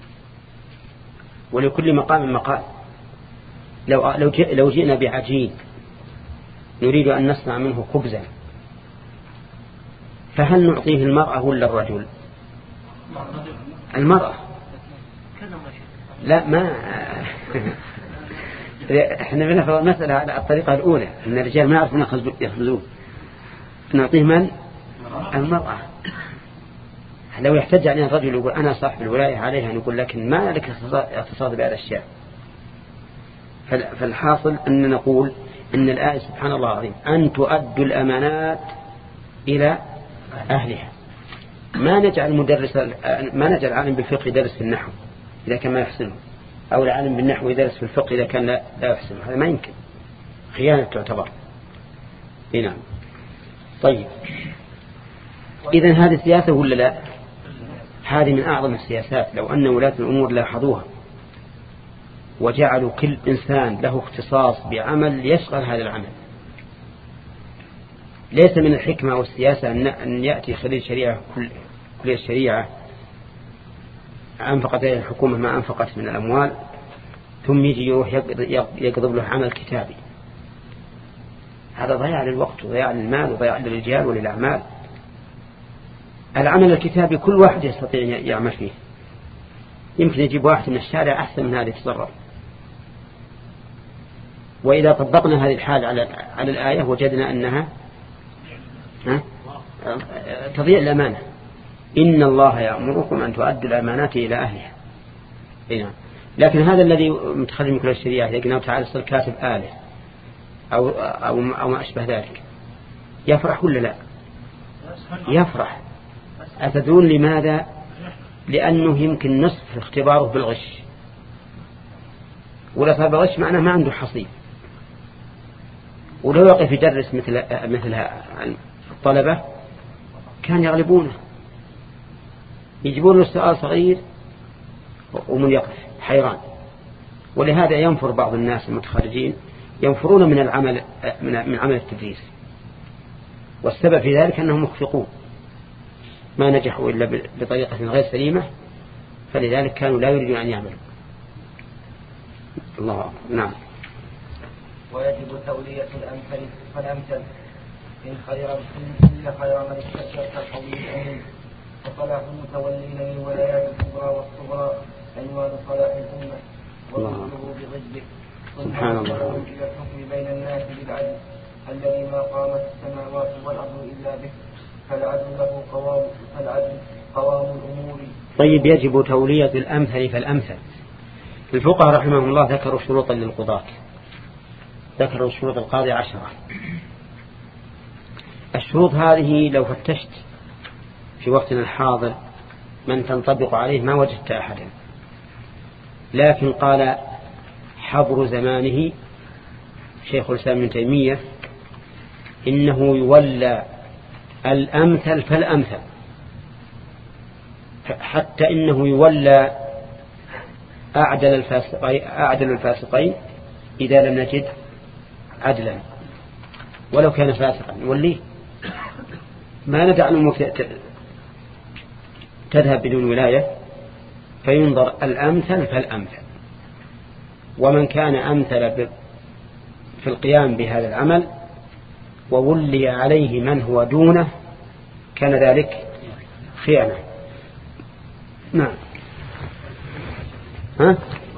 ولكل مقام مقال. لو لو جئنا بعجين نريد أن نصنع منه خبزا، فهل نعطيه المرأة ولا الرجل؟ المرأة. لا، ما احنا بنفرض المسألة على الطريقة الأولى، أن الرجال ما يعرفون يخبزون، نعطيه من؟ المرأة. لو يحتج علينا الرجل يقول أنا صاحب الولاية عليها، نقول لكن ما لك اقتصاد بهذا الشيء. فالحاصل أن نقول إن الآية سبحان الله العظيم أن تؤدوا الأمانات إلى أهلها. ما نجعل مدرس ما نجعل عالم بالفقه يدرس في النحو إذا كان ما يحسنه، أو العالم بالنحو يدرس في الفقه إذا كان لا, لا يحسنه، هذا ما يمكن، خيانة تعتبر. نعم. طيب، إذن هذه السياسة ولا لا؟ هذه من أعظم السياسات. لو أن ولاة الأمور لاحظوها وجعلوا كل إنسان له اختصاص بعمل يشغل هذا العمل. ليس من الحكمة والسياسة أن يأتي خليل شريعة كل الشريعة أنفقت عليه الحكومة ما أنفقت من الأموال، ثم يجي يروح يقضب له عمل كتابي. هذا ضياع للوقت وضياع للمال وضياع للرجال وللأعمال. العمل الكتابي كل واحد يستطيع أن يعمل فيه، يمكن يجيب واحد من الشارع أحسن من هذا يتصرف. وإذا طبقنا هذه الحال على على الآية وجدنا أنها تضيع الأمانة. إن الله يأمركم أن تؤدوا الأمانات إلى أهلها. نعم. لكن هذا الذي متخرج من كل الشريعة إذا قلنا تعالى صار كاتب آلة أو أو أو ما أشبه ذلك، يفرح ولا لا؟ يفرح. أتدرون لماذا؟ لأنه يمكن نصف اختباره بالغش، ولا صار بالغش معناه ما عنده حصيل. ولو يقف يدرس مثل مثل الطلبة كان يغلبونه، يجيبون له سؤال صغير ومن يقف حيران. ولهذا ينفر بعض الناس المتخرجين ينفرون من العمل من عمل التدريس، والسبب في ذلك أنهم مخفقون ما نجحوا إلا بطريقة غير سليمة، فلذلك كانوا لا يريدون أن يعملوا. الله أكبر. نعم. ويجب تولية الأمثل فالأمثل إن خير إن خير من استشرت القوي الأمين، فصلاح المتولين للولايات الكبرى والصغرى عنوان صلاح الأمة وظهوره بضده، سبحان الله. إلى الحكم بين الناس بالعدل الذي ما قامت السماوات والأرض إلا به، فالعدل له قوام فالعدل قوام الأمور. طيب، يجب تولية الأمثل فالأمثل. الفقهاء رحمهم الله ذكروا شروطا للقضاة، ذكروا الشروط القاضي عشرة. الشروط هذه لو فتشت في وقتنا الحاضر من تنطبق عليه ما وجدت أحدا، لكن قال حبر زمانه شيخ الإسلام ابن تيمية إنه يولى الأمثل فالأمثل، حتى إنه يولى أعدل الفاسقين, أعدل الفاسقين إذا لم نجد عدلا ولو كان فاسقا نوليه. ما ندع الأمور تذهب بدون ولاية، فينظر الأمثل فالأمثل، ومن كان أمثل في القيام بهذا العمل وولي عليه من هو دونه كان ذلك خيانة. نعم. ها؟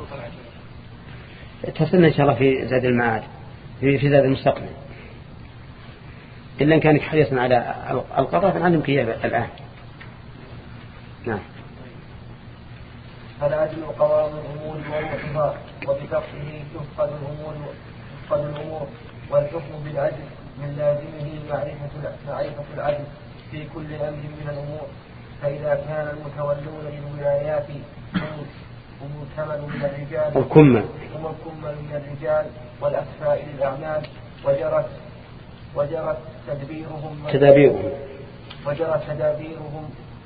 تصلنا إن شاء الله في زاد المعاد، في زاد المستقبل، إلا إن كانك حريصا على القضاء فنعلمك إياه الآن. نعم. فالعدل قوام الأمور ووحدها، وبفقه تفقد الأمور تفقد الأمور، والحكم بالعدل من لازمه معرفة معرفة العدل في كل أمر من الأمور. فإذا كان المتولون للولايات هم الكمل من الرجال والكمل والكمل من الرجال والأكفاء للأعمال، وجرت وجرت تدبيرهم تدابيرهم وجرت تدابيرهم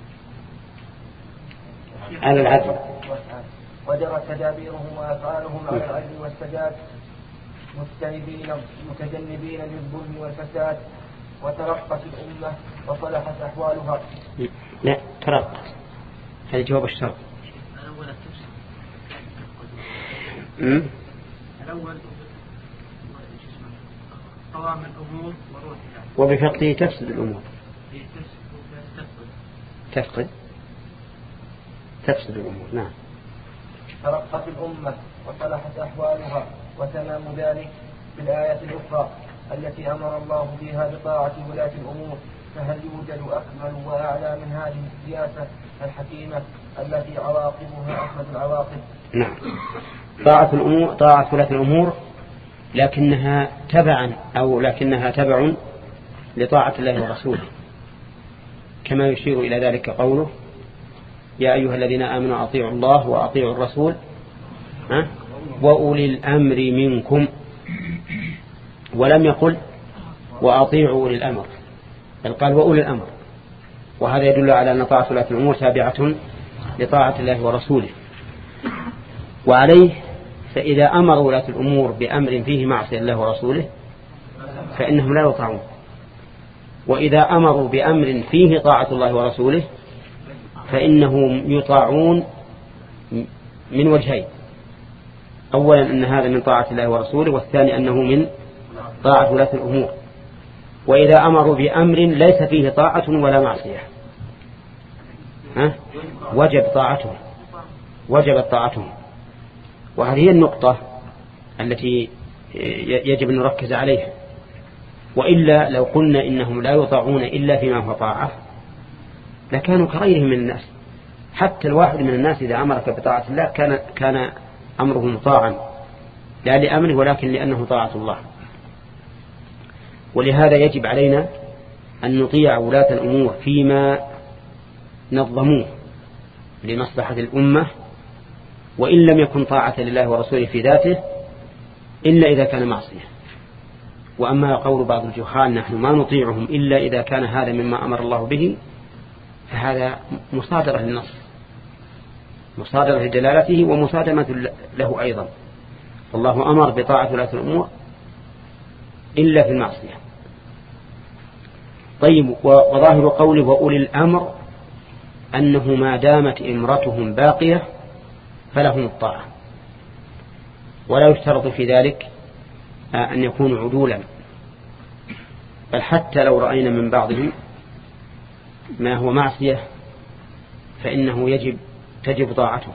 على العدل وجرت تدابيرهم وأفعالهم على العدل والسداد، مجتنبين متجنبين للظلم والفساد، وترقت الأمة وصلحت أحوالها. لا، ترقت، هذا جواب الشرط. الأول قوام الأمور وروحها، وبفقده تفسد الأمور. تفقد تفسد الأمور. نعم. ترقت الأمة وصلحت أحوالها، وتمام ذلك بالآية الأخرى التي أمر الله بها بطاعة ولاة الأمور. فهل يوجد أكمل وأعلى من هذه السياسة الحكيمة التي عواقبها أحمد العواقب؟ نعم. طاعة الأمور، طاعة ولاة الأمور، لكنها تبعا أو لكنها تبع لطاعة الله ورسوله، كما يشير إلى ذلك قوله يا أيها الذين آمنوا أطيعوا الله وأطيعوا الرسول وأولي الأمر منكم، ولم يقل وأطيعوا أولي الأمر، بل قال وأولي الأمر، وهذا يدل على أن طاعة ولاة الأمور تابعة لطاعة الله ورسوله. وعليه فإذا أمر ولاة الأمور بأمر فيه معصية الله ورسوله فإنهم لا يطاعون، وإذا أمروا بأمر فيه طاعة الله ورسوله فإنهم يطاعون من وجهين: أولا أن هذا من طاعة الله ورسوله، والثاني أنه من طاعة ولاة الأمور. وإذا أمروا بأمر ليس فيه طاعة ولا معصية ها؟ وجب طاعته وجبت طاعته. وهذه النقطة التي يجب أن نركز عليها، وإلا لو قلنا إنهم لا يطاعون إلا فيما هو طاعة لكانوا كغيرهم من الناس. حتى الواحد من الناس إذا أمرك بطاعة الله كان كان أمره مطاعا، لا لأمره ولكن لأنه طاعة الله. ولهذا يجب علينا أن نطيع ولاة الأمور فيما نظموه لمصلحة الأمة، وإن لم يكن طاعة لله ورسوله في ذاته إلا إذا كان معصية. وأما قول بعض الجهال نحن ما نطيعهم إلا إذا كان هذا مما أمر الله به، فهذا مصادرة للنص، مصادرة لدلالته ومصادمة له أيضا. الله أمر بطاعة ولاة الأمور إلا في المعصية. طيب، وظاهر قوله وأولي الأمر أنه ما دامت إمرتهم باقية فلهم الطاعة، ولا يشترط في ذلك أن يكونوا عدولا، بل حتى لو رأينا من بعضهم ما هو معصية فإنه يجب تجب طاعته.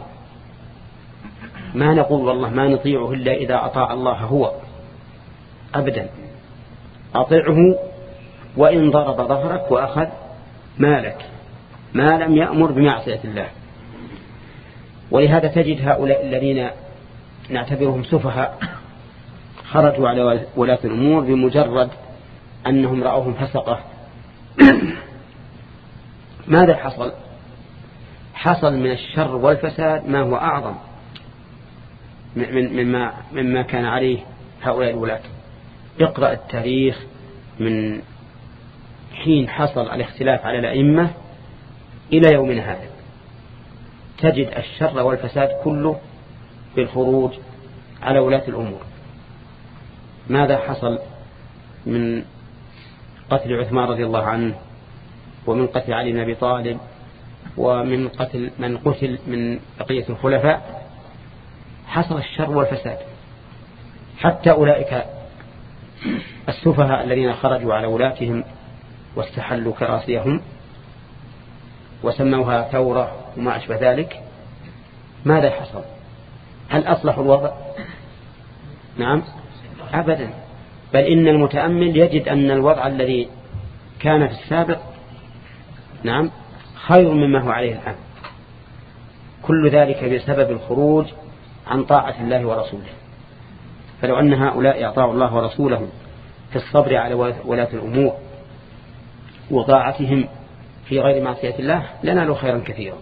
ما نقول والله ما نطيعه إلا إذا أطاع الله هو، أبدا، أطعه وإن ضرب ظهرك وأخذ مالك ما لم يأمر بمعصية الله. ولهذا تجد هؤلاء الذين نعتبرهم سفهاء خرجوا على ولاة الأمور بمجرد أنهم رأوهم فسقة. ماذا حصل؟ حصل من الشر والفساد ما هو أعظم مما, مما كان عليه هؤلاء الولاة. اقرأ التاريخ من حين حصل الاختلاف على الأئمة إلى يومنا هذا، تجد الشر والفساد كله بالخروج على ولاة الأمور. ماذا حصل من قتل عثمان رضي الله عنه، ومن قتل علي بن أبي طالب، ومن قتل من قتل من بقية الخلفاء؟ حصل الشر والفساد. حتى أولئك السفهاء الذين خرجوا على ولاتهم واستحلوا كراسيهم وسموها ثورة وما أشبه ذلك، ماذا حصل؟ هل أصلح الوضع؟ نعم أبدا، بل إن المتأمل يجد أن الوضع الذي كان في السابق نعم خير مما هو عليه الآن. كل ذلك بسبب الخروج عن طاعة الله ورسوله. فلو أن هؤلاء أطاعوا الله ورسوله في الصبر على ولاة الأمور وطاعتهم في غير معصية الله لنالوا خيرا كثيرا.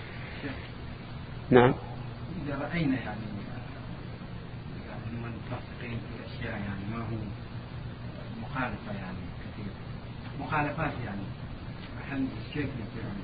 نعم. إذا رأينا يعني من فاسقين في أشياء يعني ما هو مخالفة يعني كثير مخالفات يعني أحيانا كيف يعني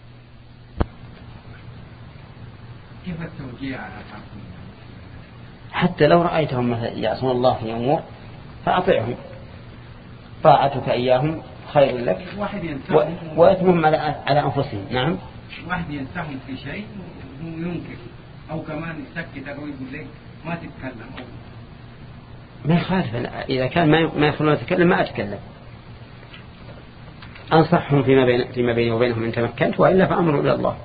كيف التوجيه على حقهم؟ حتى لو رأيتهم يعصون الله في أمور فأطعهم، طاعتك إياهم خير لك وإثمهم على على أنفسهم. نعم. واحد ينساهم في شيء وينكر أو كمان يسكت أو يقول لك ما تتكلم أو ما يخالف. إذا كان ما ما يخلون يتكلم ما أتكلم، أنصحهم فيما بين فيما بيني وبينهم إن تمكنت، وإلا فأمر إلى الله.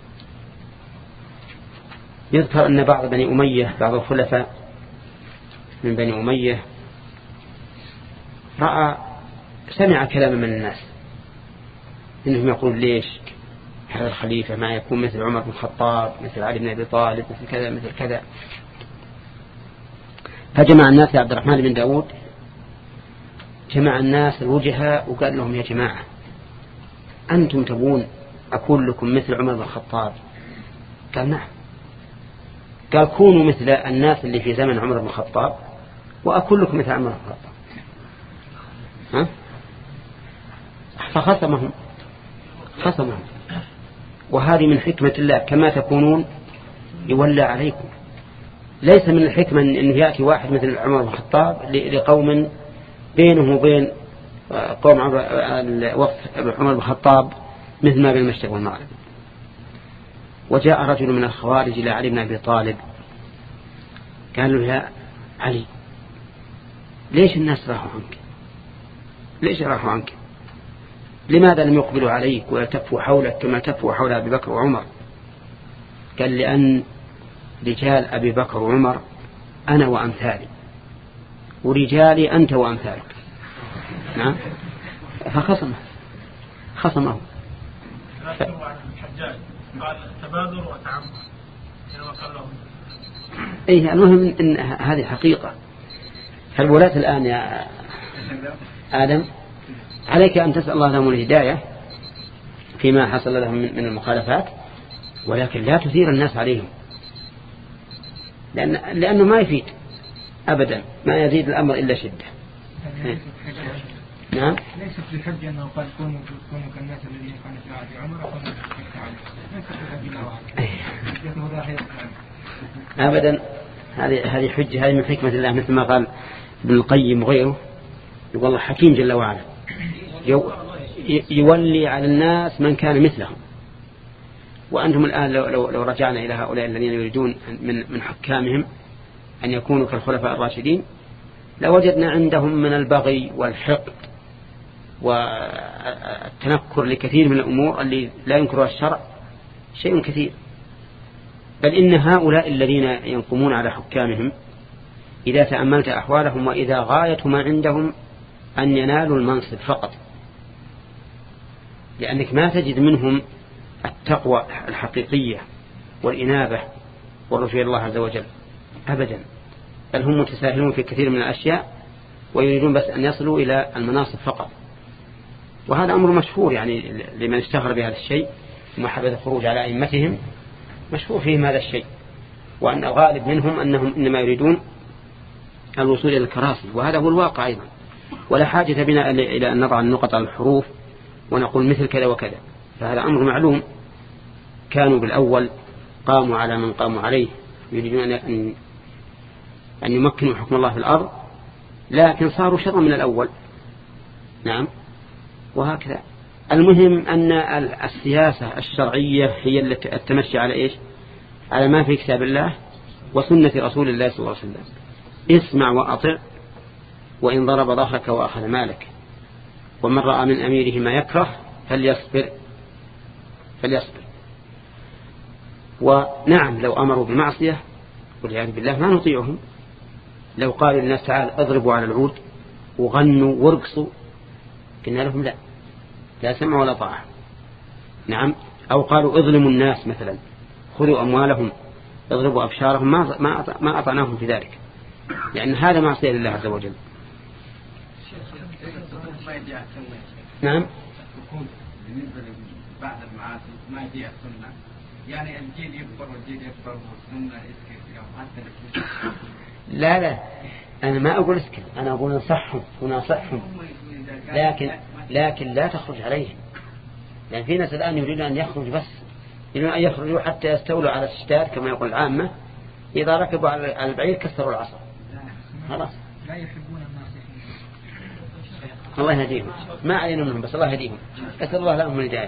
يذكر أن بعض بني أمية بعض الخلفاء من بني أمية رأى سمع كلاما من الناس إنهم يقول ليش هذا الخليفة ما يكون مثل عمر بن الخطاب، مثل علي بن أبي طالب، مثل كذا مثل كذا. فجمع الناس عبد الرحمن بن داود، جمع الناس الوجهاء وقال لهم يا جماعة أنتم تبون أكون لكم مثل عمر بن الخطاب؟ قال نعم. قال كونوا مثل الناس اللي في زمن عمر بن الخطاب وأكون لكم مثل عمر بن الخطاب. ها؟ فخصمهم خصمهم. وهذه من حكمة الله، كما تكونون يولى عليكم. ليس من الحكمة أن يأتي واحد مثل عمر بن الخطاب لقوم بينه وبين قوم وقت عمر بن الخطاب مثل ما بين المشرق والمغرب. وجاء رجل من الخوارج إلى علي بن أبي طالب قال له يا علي ليش الناس راحوا عنك؟ ليش راحوا عنك؟ لماذا لم يقبلوا عليك ويتفوا حولك كما تفوا حول أبي بكر وعمر؟ قال لأن رجال أبي بكر وعمر أنا وأمثالي، ورجالي أنت وأمثالك. نعم. فخصمه خصمه ف... قال تبادر وتعمق كما قال لهم. إيه المهم إن هذه حقيقة. فالولاة الآن يا آدم عليك أن تسأل الله لهم الهداية فيما حصل لهم من المخالفات، ولكن لا تثير الناس عليهم، لأن لأنه ما يفيد أبدا، ما يزيد الأمر إلا شدة. نعم. ليست الحجة أنه قال كونوا كونوا كالناس الذين كانوا في عهد عمر وكونوا في عهد أبدا. هذه هذه حجة، هذه من حكمة الله، مثل ما قال ابن القيم وغيره، يقول الله حكيم جل وعلا يولي على الناس من كان مثلهم. وأنتم الآن لو, لو, لو رجعنا إلى هؤلاء الذين يريدون من, من حكامهم أن يكونوا كالخلفاء الراشدين لوجدنا عندهم من البغي والحقد والتنكر لكثير من الأمور اللي لا ينكرها الشرع شيء كثير. بل إن هؤلاء الذين ينقمون على حكامهم إذا تأملت أحوالهم وإذا غاية ما عندهم أن ينالوا المنصب فقط، لأنك ما تجد منهم التقوى الحقيقية والإنابة والرجوع الله عز وجل أبدا، بل هم متساهلون في كثير من الأشياء ويريدون بس أن يصلوا إلى المناصب فقط. وهذا أمر مشهور يعني لمن اشتهر بهذا الشيء ومحبة الخروج على أئمتهم، مشهور فيهم هذا الشيء، وأن الغالب منهم أنهم إنما يريدون الوصول إلى الكراسي، وهذا هو الواقع أيضا. ولا حاجة بنا إلى أن نضع النقط على الحروف ونقول مثل كذا وكذا، فهذا أمر معلوم. كانوا بالأول قاموا على من قاموا عليه، يريدون أن أن يمكنوا حكم الله في الأرض، لكن صاروا شرا من الأول. نعم، وهكذا. المهم أن السياسة الشرعية هي التي التمشي على إيش؟ على ما في كتاب الله وسنة رسول الله صلى الله عليه وسلم. اسمع وأطع، وإن ضرب ظهرك وأخذ مالك، ومن رأى من أميره ما يكره فليصبر فليصبر. ونعم، لو أمروا بمعصية والعياذ بالله ما نطيعهم. لو قالوا للناس تعال اضربوا على العود وغنوا وارقصوا، قلنا لهم لا، لا سمع ولا طاعة. نعم. أو قالوا اظلموا الناس مثلا، خذوا أموالهم، اضربوا أبشارهم، ما ما ما أطعناهم في ذلك، لأن هذا معصية لله عز وجل. نعم. بالنسبة لبعض المعاصي ما يجي السنة، يعني الجيل يكبر والجيل يكبر والسنة يسكت حتى. لا لا، أنا ما أقول اسكت، أنا أقول نصحهم ونصحهم، لكن لكن لا تخرج عليهم، لأن في ناس الآن يريدون أن يخرج بس، يريدون أن يخرجوا حتى يستولوا على الشتات كما يقول العامة، إذا ركبوا على البعير كسروا العصا. خلاص. لا يحبون الناصحين. الله يهديهم، ما علينا منهم، بس الله يهديهم، أسأل الله لهم الهداية.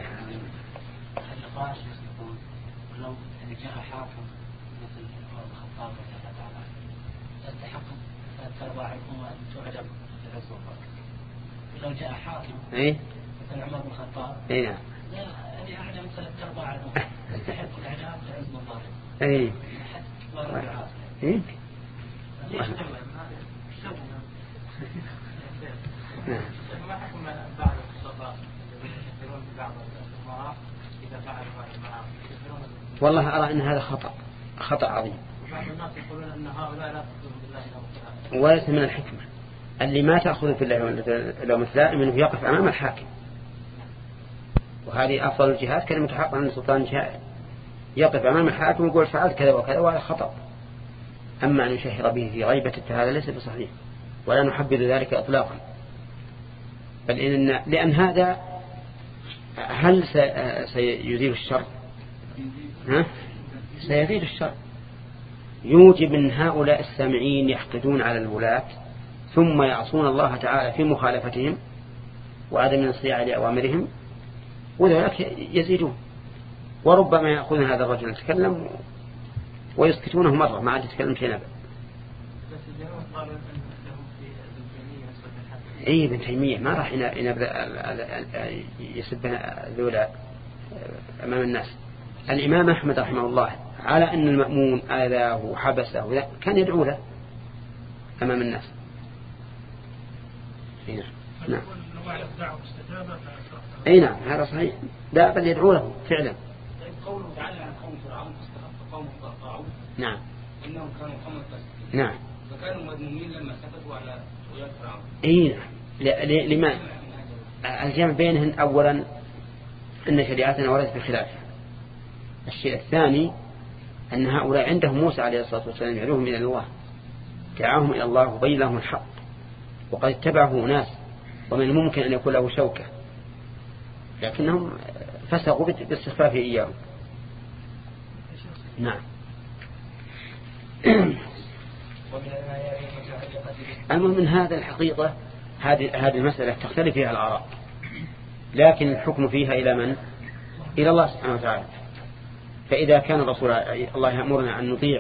لو جاء حاكم مثل الخطاب تستحق ترضى عنه وأن تعجب بالرسول. لو جاء حاكم إيه؟ مثل عمر بن الخطاب، إيه نعم، يعني أحد مثل ترضى عنه تستحق الإعجاب لعزم الله. إيه إيه ليش نعم. ما حكم بعض الخطباء يكثرون ببعض الأمراء إذا فعلوا بعض المعاصي؟ والله أرى أن هذا خطأ خطأ عظيم. بعض الناس يقولون أن هؤلاء لا تأخذون بالله لوم لائم، وليس من الحكمة. اللي ما تأخذ في الله لوم لائم منه يقف أمام الحاكم، وهذه أفضل الجهاد كلمة حق عن سلطان جائر، يقف أمام الحاكم ويقول فعلت كذا وكذا، وهذا خطأ. أما أن يشهر به في غيبة هذا ليس بصحيح، ولا نحبذ ذلك إطلاقا، بل إن لأن هذا هل سيزيل الشر؟ ها؟ سيزيل الشر، يوجب من هؤلاء السامعين يحقدون على الولاة ثم يعصون الله تعالى في مخالفتهم وعدم الانصياع لأوامرهم، وذلك يزيدون. وربما يأخذون هذا الرجل يتكلم ويسكتونه مرة ما عاد يتكلم شيء نبأ. اي ابن تيمية ما راح ينبذ يسب ذولا امام الناس. الامام احمد رحمه الله على ان المأمون آذاه وحبسه كان يدعو له امام الناس. نعم نعم اي نعم هذا صحيح، لا بل يدعو له فعلا. قوله تعالى عن قوم فرعون فاستخف قوم طاغوت، نعم انهم كانوا قوم فاسقين، نعم فكانوا مذمومين لما سكتوا على طغيان فرعون. اي نعم. لما الجمع بينهن اولا ان شريعتنا وردت بخلاف. الشيء الثاني ان هؤلاء عندهم موسى عليه الصلاه والسلام يدعوهم الى الله، دعاهم الى الله وبين لهم الحق، وقد اتبعه ناس ومن الممكن ان يكون له شوكه، لكنهم فسقوا باستخفافه اياهم. نعم. المهم من هذا الحقيقة هذه هذه المسألة تختلف فيها الآراء، لكن الحكم فيها إلى من؟ إلى الله سبحانه وتعالى. فإذا كان الرسول الله يأمرنا أن نطيع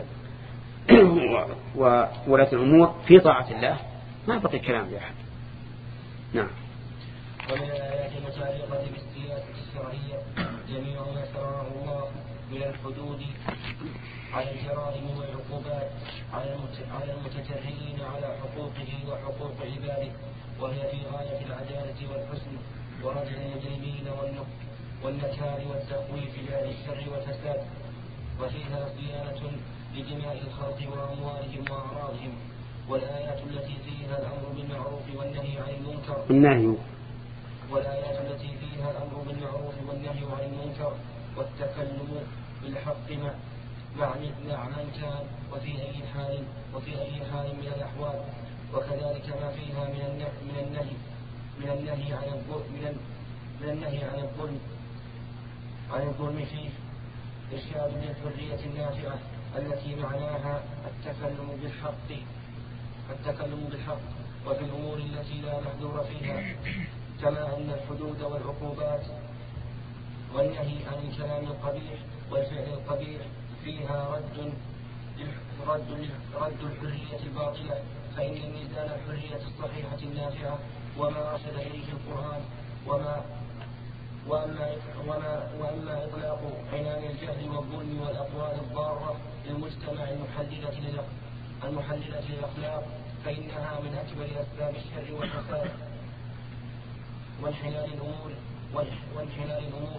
وولاة الأمور في طاعة الله ما بقي كلام لأحد. نعم. ومن الآيات المتعلقة بالسياسة الشرعية جميع ما شرعه الله من الحدود على الجرائم والعقوبات على المتجرئين على حقوقه وحقوق عباده، وهي في غاية العدالة والحسن ورجع المجرمين والنكال والتخويف لأهل الشر والفساد، وفيها صيانة لدماء الخلق وأموالهم وأعراضهم. والآيات التي فيها الأمر بالمعروف والنهي عن المنكر النهي والآيات التي فيها الأمر بالمعروف والنهي عن المنكر والتكلم بالحق مع مع من كان وفي أي حال وفي أي حال من الأحوال، وكذلك ما فيها من النهي من النهي من النهي عن الظلم من النهي عن الظلم عن الظلم فيه إرشاد للحرية النافعة التي معناها التكلم بالحق التكلم بالحق وفي الأمور التي لا محذور فيها، كما أن الحدود والعقوبات والنهي عن الكلام القبيح والفعل القبيح فيها رد رد رد الحرية الباطلة، فإن ميزان الحرية الصحيحة النافعة وما أرشد إليه القرآن وما وأما, وما وأما إطلاق عنان الجهل والظلم والأقوال الضارة للمجتمع المحللة المحللة للأخلاق، فإنها من أكبر أسباب الشر والفساد وانحلال الأمور وانحلال الأمور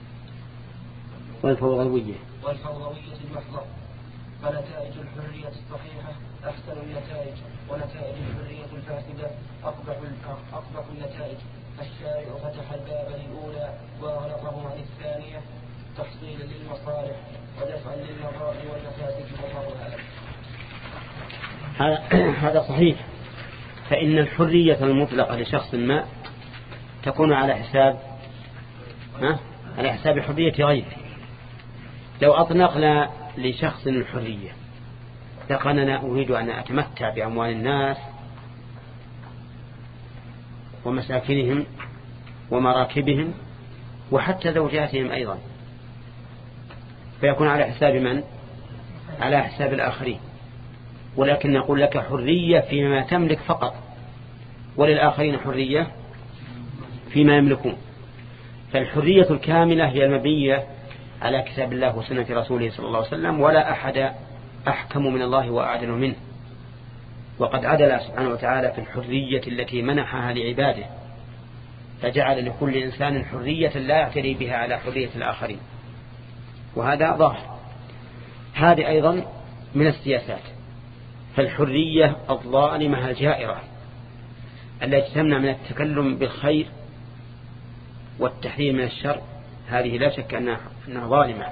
والفوضوية والفوضوية المحضة. فنتائج الحرية الصحيحة أحسن النتائج، ونتائج الحرية الفاسدة أقبح أقبح النتائج. الشارع فتح الباب للأولى وأغلقه عن الثانية تحصيلا للمصالح ودفعا للمضار والمفاسد، والله أعلم. هذا صحيح، فإن الحرية المطلقة لشخص ما تكون على حساب ها؟ على حساب حرية غيره. لو أطلقنا لشخص الحرية لقد أنا أريد أن أتمتع بأموال الناس ومساكنهم ومراكبهم وحتى زوجاتهم أيضا، فيكون على حساب من؟ على حساب الآخرين. ولكن نقول لك حرية فيما تملك فقط، وللآخرين حرية فيما يملكون. فالحرية الكاملة هي المبنية على كتاب الله وسنة رسوله صلى الله عليه وسلم، ولا أحد أحكم من الله وأعدل منه. وقد عدل سبحانه وتعالى في الحرية التي منحها لعباده، فجعل لكل إنسان حرية لا يعتري بها على حرية الآخرين، وهذا ظاهر. هذه أيضا من السياسات. فالحرية الظالمة الجائرة التي تمنع من التكلم بالخير والتحذير من الشر، هذه لا شك أنها ظالمة،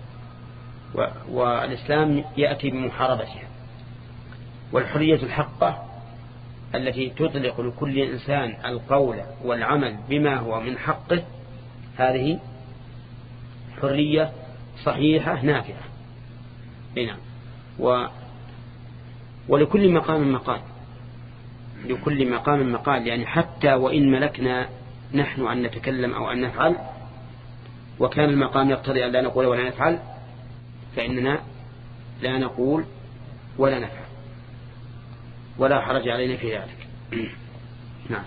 والإسلام يأتي بمحاربتها. والحرية الحقة التي تطلق لكل إنسان القول والعمل بما هو من حقه، هذه حرية صحيحة نافعة. نعم. و ولكل مقام مقال، لكل مقام مقال، يعني حتى وإن ملكنا نحن أن نتكلم أو أن نفعل وكان المقام يقتضي أن لا نقول ولا نفعل، فإننا لا نقول ولا نفعل ولا حرج علينا في ذلك. نعم.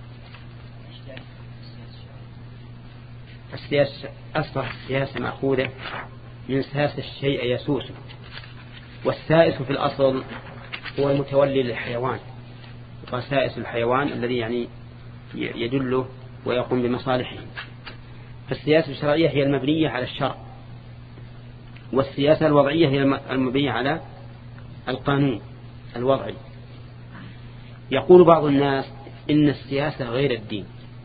السياسة أصبح السياسة مأخوذة من ساس الشيء يسوسه، والسائس في الأصل هو المتولي للحيوان، وسائس الحيوان الذي يعني يدله ويقوم بمصالحه. فالسياسة الشرعية هي المبنية على الشرع، والسياسة الوضعية هي المبنية على القانون الوضعي. يقول بعض الناس إن السياسة غير الدين،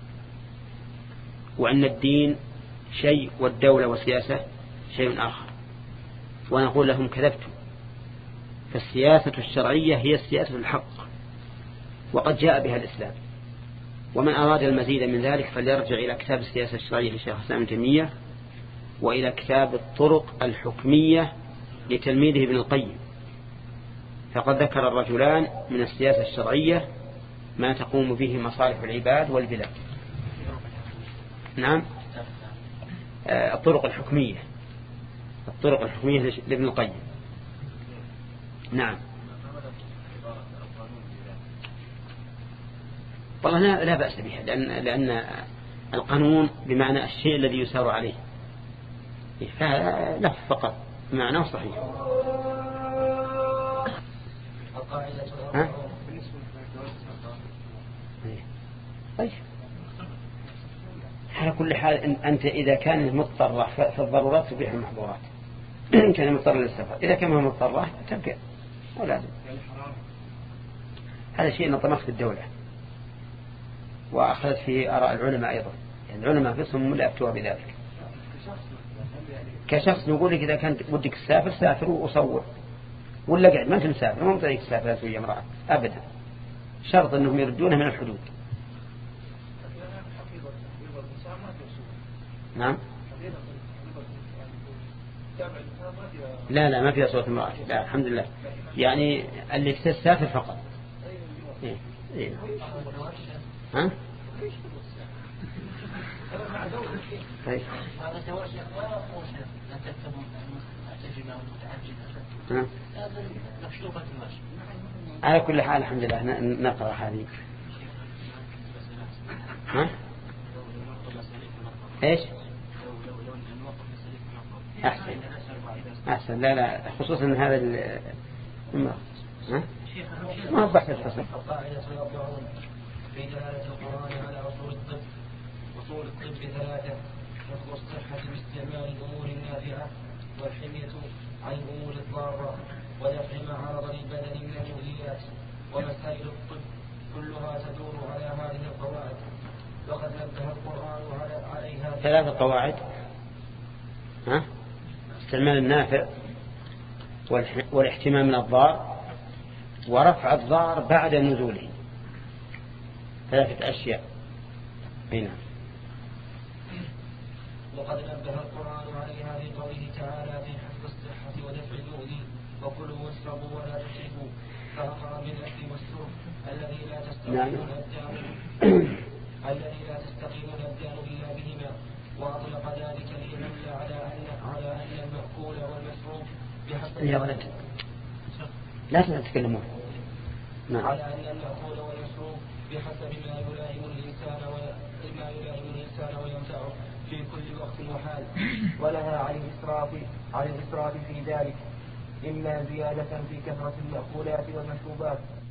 وأن الدين شيء والدولة والسياسة شيء آخر، ونقول لهم كذبتم. فالسياسة الشرعية هي السياسة الحق، وقد جاء بها الإسلام. ومن أراد المزيد من ذلك فليرجع إلى كتاب السياسة الشرعية لشيخ الإسلام ابن تيمية، وإلى كتاب الطرق الحكمية لتلميذه ابن القيم، فقد ذكر الرجلان من السياسة الشرعية ما تقوم به مصالح العباد والبلاد. نعم. آه الطرق الحكمية الطرق الحكمية لابن القيم. نعم. والله لا, لا بأس بها، لأن, لأن القانون بمعنى الشيء الذي يسار عليه، فلا فقط معناه صحيح. ها؟ طيب على كل حال أنت إذا كان مضطرة فالضرورات تبيح المحظورات. إن كان مضطر للسفر، إذا كان مضطرة تبقى ولا هذا شيء نطمخ في الدولة وأخذت في آراء العلماء أيضا، يعني العلماء قسم لا أفتوى بذلك. كشخص نقول لك إذا كان ودك تسافر سافر وصور، ولا قاعد ما تسافر ما ممكن تسافر تسوي امرأة أبدا، شرط أنهم يردونه من الحدود. نعم. لا لا ما فيها صوت امرأة، لا الحمد لله، يعني اللي تسافر فقط. إيه. إيه. ها؟ طيب. ها؟ على كل حال الحمد لله نقرأ هذه. ها؟ ايش؟ احسن احسن. لا لا خصوصا هذا ال ها؟ ما هو بحث الفصل. في دلالة القرآن على أصول الطب. أصول الطب ثلاثة: حفظ الصحة باستعمال الأمور النافعة، والحمية عن الأمور الضارة، ودفع ما عرض للبدن من المؤذيات. ومسائل الطب كلها تدور على هذه القواعد، وقد نبه القرآن عليها. ثلاثة قواعد: ها؟ استعمال النافع، والاحتمام من الضار، ورفع الضار بعد نزوله. ثلاثة أشياء. هنا وقد نبه القرآن عليها في قوله تعالى في حفظ الصحة ودفع المؤذي: وكلوا واشربوا ولا تشربوا، فأمر بالأكل والشرب الذي لا تستقيم الأبدان الذي لا تستقيم الأبدان إلا بهما، وأطلق ذلك ليدل على أن على أن المأكول والمشروب بحسب يا ولد لا تتكلمون. نعم. على أن المأكول والمشروب بحسب ما يلائم الإنسان وما يلائم الإنسان وينفعه في كل وقت وحال، ولها عن الإسراف عن الإسراف في ذلك، إما زيادة في كثرة المأكولات والمشروبات